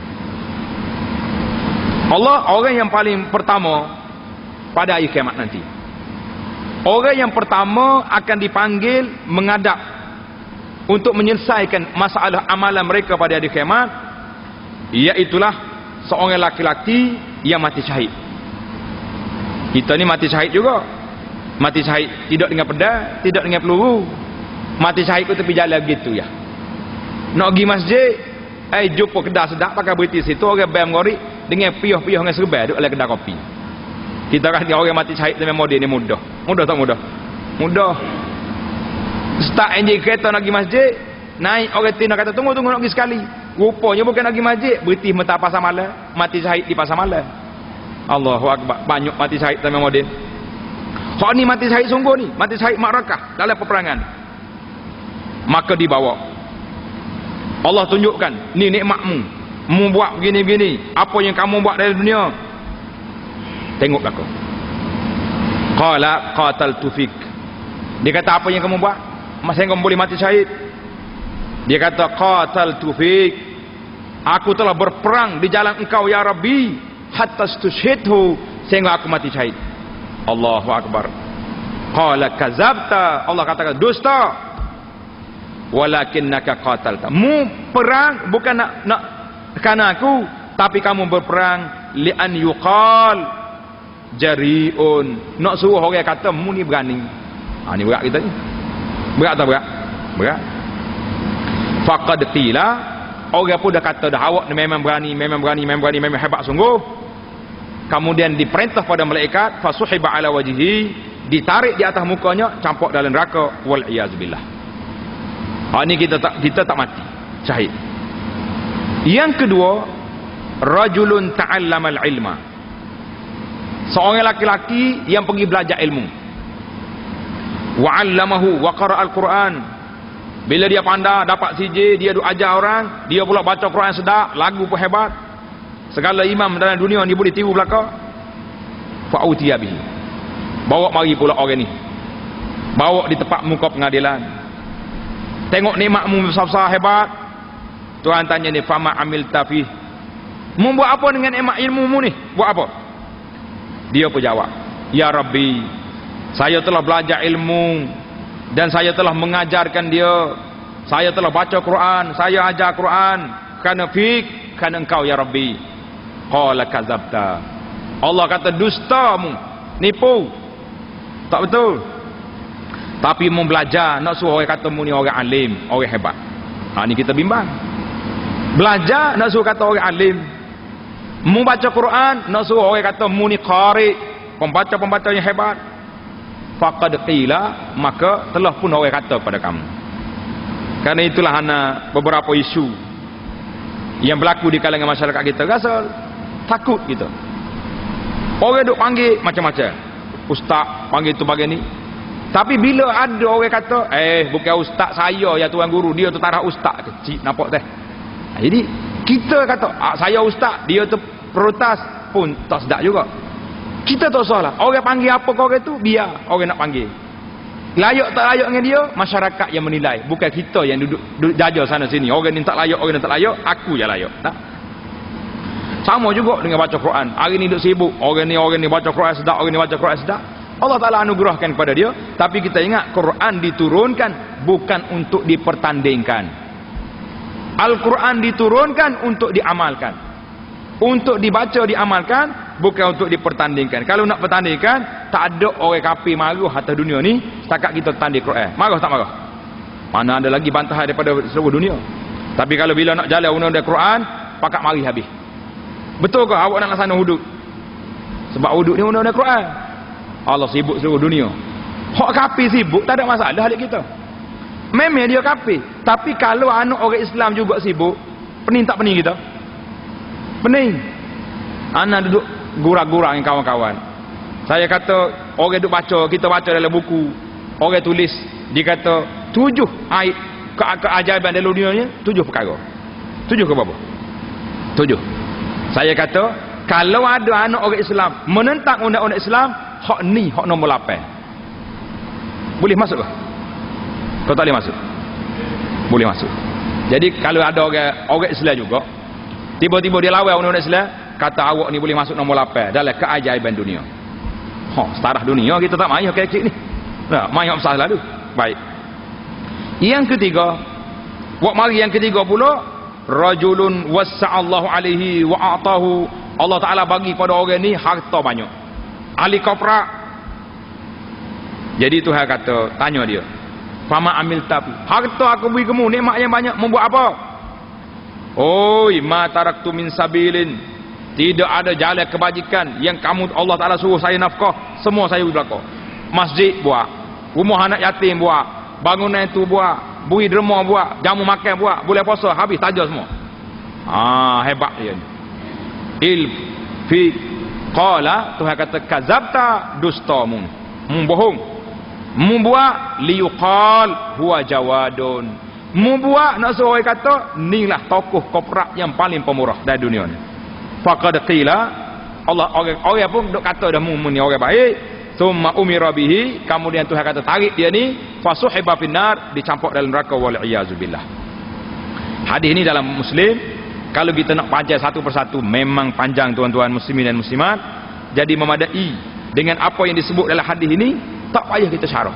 Allah orang yang paling pertama pada hari kiamat nanti, orang yang pertama akan dipanggil menghadap untuk menyelesaikan masalah amalan mereka pada hari kiamat, iaitulah seorang laki-laki yang mati syahid. Kita ni mati syahid juga. Mati syahid tidak dengan pedang, tidak dengan peluru. Mati syahid ke tepi jalan gitu ya. Nak pergi masjid, eh jumpa kedai sedap pakai beriti situ, orang bayar mengorek dengan piyah-piyah dengan serba duduk dalam kedai kopi. Kita kan orang mati syahid dengan model ni mudah. Mudah tak mudah? Mudah. Start enjin kereta nak pergi masjid, naik orang tina kata tunggu-tunggu nak pergi sekali. Rupanya bukan nak pergi masjid, beriti mentah pasar malam, mati syahid di pasar malam. Allahu akbar, banyak mati syahid dengan model. Hak ni mati syahid sungguh ni, mati syahid makrakah dalam peperangan. Maka dibawa. Allah tunjukkan, ni nikmatmu. Mu buat begini-begini, apa yang kamu buat dalam dunia. Tengok belakang. Qala qataltu fik. Dia kata apa yang kamu buat? Masa yang kamu boleh mati syahid. Dia kata qataltu fik. Aku telah berperang di jalan engkau ya Rabbi, hatta stushhidhu, sehingga aku mati syahid. Allahu akbar. Qala kazabta. Allah katakan dusta. Walakinnaka qatalta. Mu perang bukan nak nak kerana aku, tapi kamu berperang li an yuqal jariun. Nak suruh orang kata mu ni berani. Ha ni berat kita ni. Berat tak berat? Berat. Faqad qila, orang pun dah kata dah awak ni memang berani, memang berani, memang berani, memang hebat sungguh. Kemudian diperintah pada malaikat fasuhiba ala wajhihi, ditarik di atas mukanya, campak dalam neraka, wal iyaz billah. Ha ni kita tak kita tak mati syahid. Yang kedua, rajulun ta'allamal ilma. Seorang laki-laki yang pergi belajar ilmu. Wa 'allamahu wa qara'al Quran. Bila dia pandai dapat C J, dia duk ajar orang, dia pula baca Quran sedap, lagu pun hebat. Segala imam dalam dunia ni boleh tiru belaka. Fa'utiya bihi. Bawa mari pula orang ni. Bawa di tempat muka pengadilan. Tengok nikmatmu besar-besar hebat. Tuhan tanya ni, fama amil tafih. Mu buat apa dengan nikmat ilmu mu ni? Buat apa? Dia pun jawab, ya Rabbi, saya telah belajar ilmu dan saya telah mengajarkan dia. Saya telah baca Quran, saya ajar Quran kerana fik, kerana engkau ya Rabbi. Qala kazabta. Allah kata dustamu, nipu. Tak betul. Tapi mu belajar, nak suruh orang kata mu ni orang alim, orang hebat. Ha ni kita bimbang. Belajar nak suruh kata orang alim. Mu baca Quran nak suruh orang kata mu ni qari, pembaca-pembaca yang hebat. Faqad qila, maka telah pun orang kata pada kamu. Karena itulah ana beberapa isu yang berlaku di kalangan masyarakat kita, rasa takut kita. Orang duk panggil macam-macam. Ustaz panggil tu bagian ni. Tapi bila ada orang kata, eh bukan ustaz saya ya tuan guru, dia tu tarah ustaz kecil, nampak teh. Jadi kita kata, ah, saya ustaz, dia tu protes pun tak sedap juga. Kita tak salah. Orang panggil apa kau orang tu, biar orang nak panggil. Layak tak layak dengan dia, masyarakat yang menilai, bukan kita yang duduk duduk jajah sana sini. Orang ni tak layak, orang ni tak layak, aku je layak. Tak. Sama juga dengan baca Quran. Hari ni duduk sibuk, orang ni orang ni baca Quran sedap, orang ni baca Quran sedap. Allah Taala anugerahkan kepada dia, tapi kita ingat Quran diturunkan bukan untuk dipertandingkan. Al-Quran diturunkan untuk diamalkan. Untuk dibaca, diamalkan, bukan untuk dipertandingkan. Kalau nak pertandingkan, tak ada orang kafir marah atas dunia ni setakat kita tanding Quran. Marah tak marah? Mana ada lagi bantahan daripada seluruh dunia. Tapi kalau bila nak jalan undang-undang Quran, pakat mari habis. Betul ke awak nak laksana hudud? Sebab hudud ni undang-undang Quran. Allah sibuk seluruh dunia. Hak kafir sibuk, tak ada masalah halik kita. Memang dia kafir. Tapi kalau anak orang Islam juga sibuk, pening tak pening kita? Pening. Anak duduk gurau-gurau dengan kawan-kawan. Saya kata, orang duduk baca, kita baca dalam buku. Orang tulis, dia kata, tujuh aib ke keajaiban dalam dunia ni, tujuh perkara. Tujuh ke berapa? Tujuh. Saya kata, kalau ada anak orang Islam menentang undang-undang Islam, hak ni, hak nombor lapan. Boleh masuk ke? Kau tak boleh masuk? Boleh masuk. Jadi, kalau ada orang, orang Islam juga, tiba-tiba dia lawan undang-undang Islam, kata awak ni boleh masuk nombor lapan dalam keajaiban dunia. Ha, setarah dunia kita tak main kecil ni. Nah, main besar lalu. Baik. Yang ketiga, wak mari yang ketiga pula, rajulun wassa'allahu alaihi wa a'tahu. Allah Taala bagi pada orang ni harta banyak. Ahli koprak. Jadi Tuhan kata, tanya dia, "Fama amil tapi harta aku beri kamu nikmat yang banyak, membuat apa?" Oi, ma taraktu min sabilin. Tidak ada jalan kebajikan yang kamu Allah Taala suruh saya nafkah, semua saya beri belaka. Masjid buat, rumah anak yatim buat, bangunan itu buat, bui derma buat, jamu makan buat, boleh puasa habis taja semua. Ah, hebat dia ni. Il fi qala, Tuhan kata kazabta, dustamun. Membohong. Membuat liyuqal huwa jawadun. Membuat nak suruh orang kata inilah tokoh koprak yang paling pemurah dari dunia ni. Faqad qila, Allah orang orang pun dok kata dah mu ni orang baik. Summa umira bihi, kemudian Tuhan kata tarik dia ni fasuhiba finnar, dicampur dalam neraka wal iazu billah. Hadis ni dalam Muslim. Kalau kita nak baca satu persatu memang panjang tuan-tuan muslimin dan muslimat. Jadi memadai dengan apa yang disebut dalam hadis ini, tak payah kita syarah.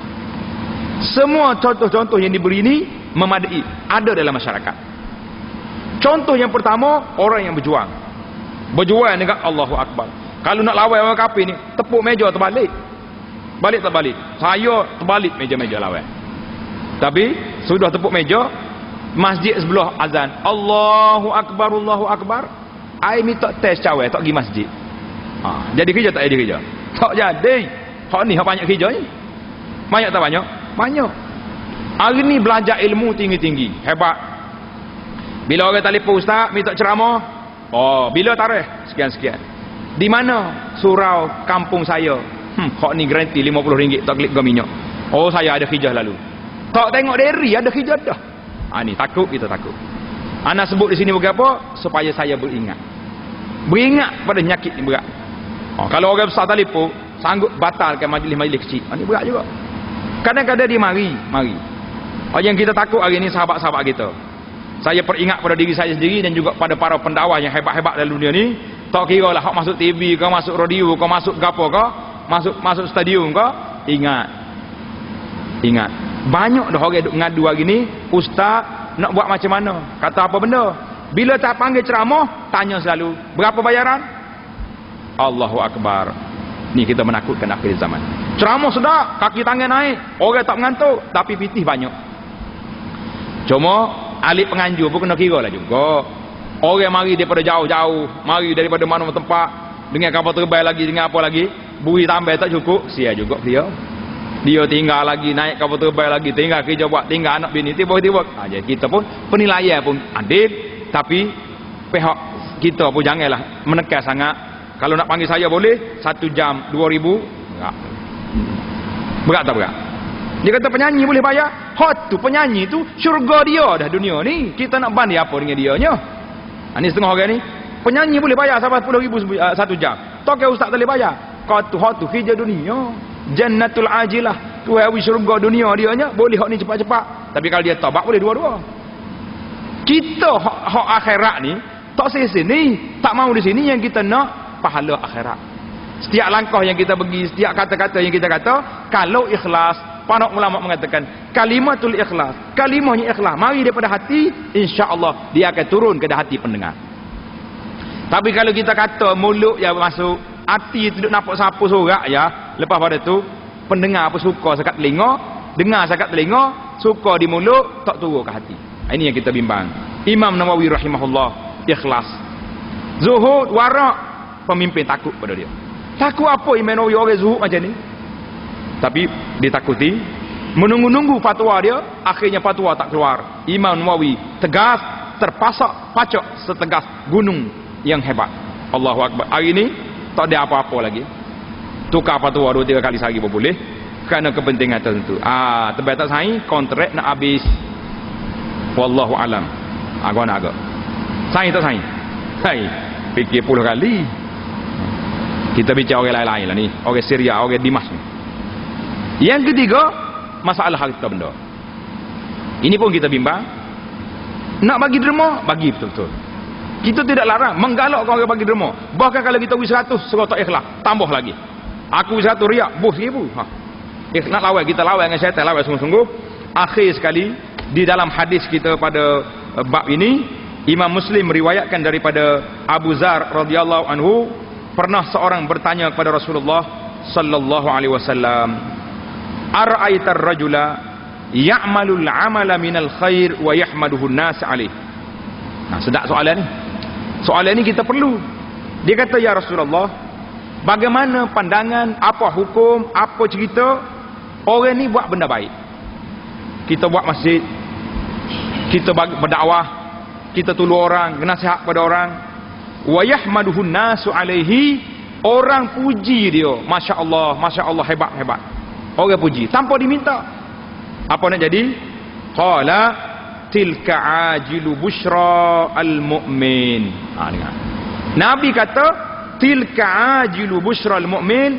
Semua contoh-contoh yang diberi ini memadai, ada dalam masyarakat. Contoh yang pertama, orang yang berjuang. Berjuang dengan Allahu Akbar. Kalau nak lawan orang kafir ni, tepuk meja terbalik. Balik terbalik. Saya terbalik meja-meja lawan. Tapi sudah tepuk meja, masjid sebelah azan, Allahu Akbar, Allahu Akbar. Ai minta tes cawai tak pergi masjid. Ha, jadi kerja tak jadi kerja? Tak jadi. Hak ni hak banyak kerja ni. Banyak tak banyak? Banyak. Hari ni belajar ilmu tinggi-tinggi, hebat. Bila orang telefon ustaz minta ceramah, oh, bila tarikh sekian-sekian. Di mana? Surau kampung saya. Hmm, hak ni garanti lima puluh ringgit tak klik ke minyak. Oh, saya ada hijah lalu. Tak tengok diri ada hijah dah. Ah ni takut, kita takut. Ana sebut di sini berapa? Supaya saya beringat. Beringat pada nyakit ni berat. Oh, kalau orang besar telefon sanggup batalkan majlis-majlis kecil. Ah ni berat juga. Kadang-kadang dia mari, mari. Oh, yang kita takut hari ni sahabat-sahabat kita. Saya peringat pada diri saya sendiri dan juga pada para pendakwah yang hebat-hebat dalam dunia ni. Tak kira lah hak masuk T V ke, masuk radio ke, masuk gapo ke, masuk masuk stadium ke, ingat. Ingat. Banyak dah orang duk ngadu hari ni, ustaz nak buat macam mana? Kata apa benda? Bila tak panggil ceramah, tanya selalu, berapa bayaran? Allahu Akbar. Ni kita menakutkan akhir zaman. Ceramah sedap, kaki tangan naik, orang tak mengantuk, tapi pitih banyak. Cuma ahli penganjur pun kena kira lah juga. Orang mari daripada jauh-jauh, mari daripada mana tempat, dengan kapal terbang lagi, dengan apa lagi, bui tambah tak cukup, sia juga dia. Dia tinggal lagi, naik kapal terbang lagi, tinggal kerja buat, tinggal anak bini, tiba-tiba. Ha, jadi kita pun, penilaian pun adil, tapi pihak kita pun janganlah menekan sangat. Kalau nak panggil saya boleh, satu jam, dua ribu, berat. Berat tak berat? Dia kata penyanyi boleh bayar. Hot tu penyanyi tu syurga dia dah dunia ni. Kita nak banding apa dengan dia nya? Ha, ni setengah orang ni. Penyanyi boleh bayar sampai sepuluh ribu uh, satu jam. Tak kira ustaz tak boleh bayar. Kau tu hot tu hijau dunia. Jannatul ajilah. Tuhan wi syurga dunia dia nya boleh hak ni cepat-cepat, tapi kalau dia taubat boleh dua-dua. Kita hak, hak akhirat ni tak sini, tak mau di sini, yang kita nak pahala akhirat. Setiap langkah yang kita pergi, setiap kata-kata yang kita kata, kalau ikhlas, para ulama mengatakan kalimatul ikhlas, kalimahnya ikhlas mari daripada hati, insya-Allah dia akan turun ke hati pendengar. Tapi kalau kita kata mulut yang masuk, hati tu duk nampak siapa sorak ya, lepas pada tu pendengar apa suka sekat telinga, dengar sekat telinga, suka di mulut, tak turun ke hati. Ini yang kita bimbang. Imam Nawawi rahimahullah ikhlas, zuhud, warak, pemimpin takut pada dia. Takut apa Imam Nawawi orang zuhud macam ni? Tapi ditakuti, menunggu-nunggu fatwa dia, akhirnya fatwa tak keluar. Imam Nawawi tegas, terpasak pacak setegas gunung yang hebat. Allahu Akbar. Hari ni tak ada apa-apa lagi. Tukar fatwa dua tiga kali sehari pun boleh, kerana kepentingan tertentu. Ah, terbaik tak saing, kontrak nak habis. Wallahu alam. Agak nak agak. Saing tak saing? Hai, fikir puluh kali. Kita bicara orang lain-lain lah ni, orang Syria, orang Dimas ni. Yang ketiga, masalah harta benda. Ini pun kita bimbang. Nak bagi derma, bagi betul-betul. Kita tidak larang menggalakkan orang bagi derma. Bahkan kalau kita wis seratus, suruh tak ikhlas, tambah lagi. Aku wis seratus riak, bos seribu. Ha. Eh, nak lawan, kita lawan dengan syaitan, lawan sungguh-sungguh. Akhir sekali di dalam hadis kita pada uh, bab ini, Imam Muslim meriwayatkan daripada Abu Zar radhiyallahu anhu, pernah seorang bertanya kepada Rasulullah sallallahu alaihi wasallam, ara'aitar rajula ya'malul 'amala minal khair wa yahmaduhu an-nas 'alaih. Nah, sedap soalan ni. Soalan ni kita perlu. Dia kata, ya Rasulullah, bagaimana pandangan, apa hukum, apa cerita orang ni buat benda baik? Kita buat masjid, kita berdakwah, kita tolong orang, nasihat pada orang, wa yahmaduhu an-nas 'alaihi, orang puji dia, masya-Allah, masya-Allah, hebat hebat. Orang puji tanpa diminta. Apa nak jadi? Qala tilka ajilu busyra al-mu'min. Ha, dengar. Nabi kata tilka ajilu busyra al-mu'min,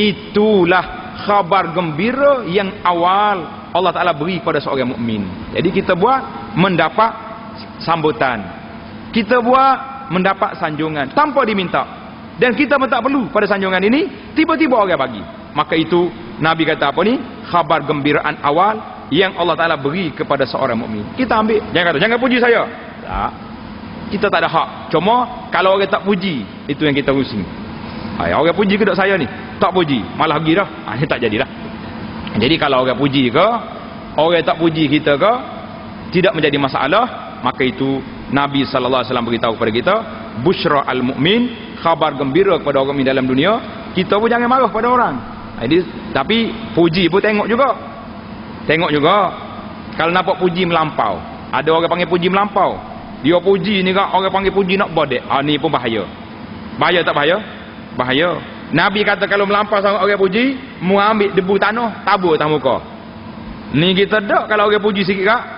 itulah khabar gembira yang awal Allah Ta'ala beri kepada seorang mukmin. Jadi kita buat mendapat sambutan, kita buat mendapat sanjungan tanpa diminta, dan kita pun tak perlu pada sanjungan ini tiba-tiba orang bagi. Maka itu Nabi kata apa ni? Khabar gembiraan awal yang Allah Ta'ala beri kepada seorang mukmin. Kita ambil. Jangan kata, jangan puji saya. Tak. Kita tak ada hak. Cuma kalau orang tak puji, itu yang kita pusing. Hai, orang puji ke tak saya ni? Tak puji, malah pergi dah. Ha, ini tak jadilah. Jadi kalau orang puji ke, orang tak puji kita ke, tidak menjadi masalah. Maka itu Nabi sallallahu alaihi wasallam beritahu kepada kita, busyra al-mu'min, khabar gembira kepada orang di dalam dunia. Kita pun jangan marah pada orang. Jadi, tapi puji pun tengok juga. Tengok juga. Kalau nampak puji melampau, ada orang panggil puji melampau. Dia puji ni kan, orang panggil puji nak bodek. Ah, ni pun bahaya. Bahaya tak bahaya? Bahaya. Nabi kata kalau melampau sangat orang puji, mu ambil debu tanah, tabur atas muka. Ni kita dak kalau orang puji sikit kak.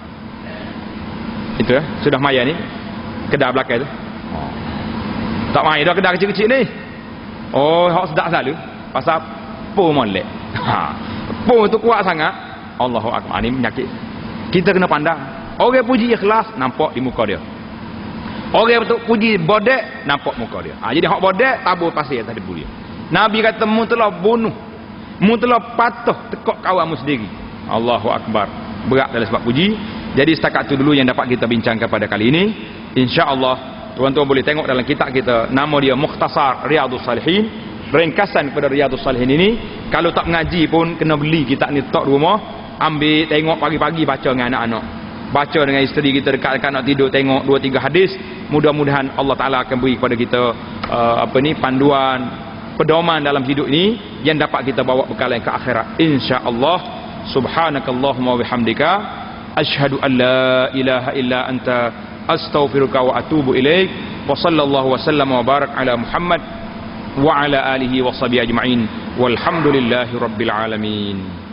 Itu ya, sudah maya ni. Kedai belakang tu. Oh. Tak main dah kedai kecil-kecil ni. Oh, hak sedap selalu. Pasal po molek. Ha. Po tu kuat sangat. Allahu akbar. Ni menyakit. Kita kena pandang. Orang puji ikhlas nampak di muka dia. Orang tu puji bodek nampak muka dia. Ha, jadi hak bodek tabur pasir atas debu dia. Nabi kata mu telah bunuh, mu telah patuh tekok kawanmu sendiri. Allahu akbar. Berat dalam sebab puji. Jadi setakat itu dulu yang dapat kita bincangkan pada kali ini. Insya-Allah tuan-tuan boleh tengok dalam kitab kita, nama dia Mukhtasar Riyadhus Salihin, ringkasan kepada Riyadhus Salihin ini. Kalau tak mengaji pun kena beli kitab ni tok rumah, ambil tengok pagi-pagi baca dengan anak-anak. Baca dengan isteri kita dekat-dekat nak tidur, tengok dua tiga hadis. Mudah-mudahan Allah Taala akan beri kepada kita uh, apa ni panduan, pedoman dalam hidup ini yang dapat kita bawa bekalan ke akhirat. Insya-Allah. Subhanakallahumma wa bihamdika asyhadu an la ilaha illa anta astaghfiruka wa atubu ilaik. Wa sallallahu wa sallam wa barak ala Muhammad wa ala alihi wa sahbihi ajma'in. Walhamdulillahi rabbil alamin.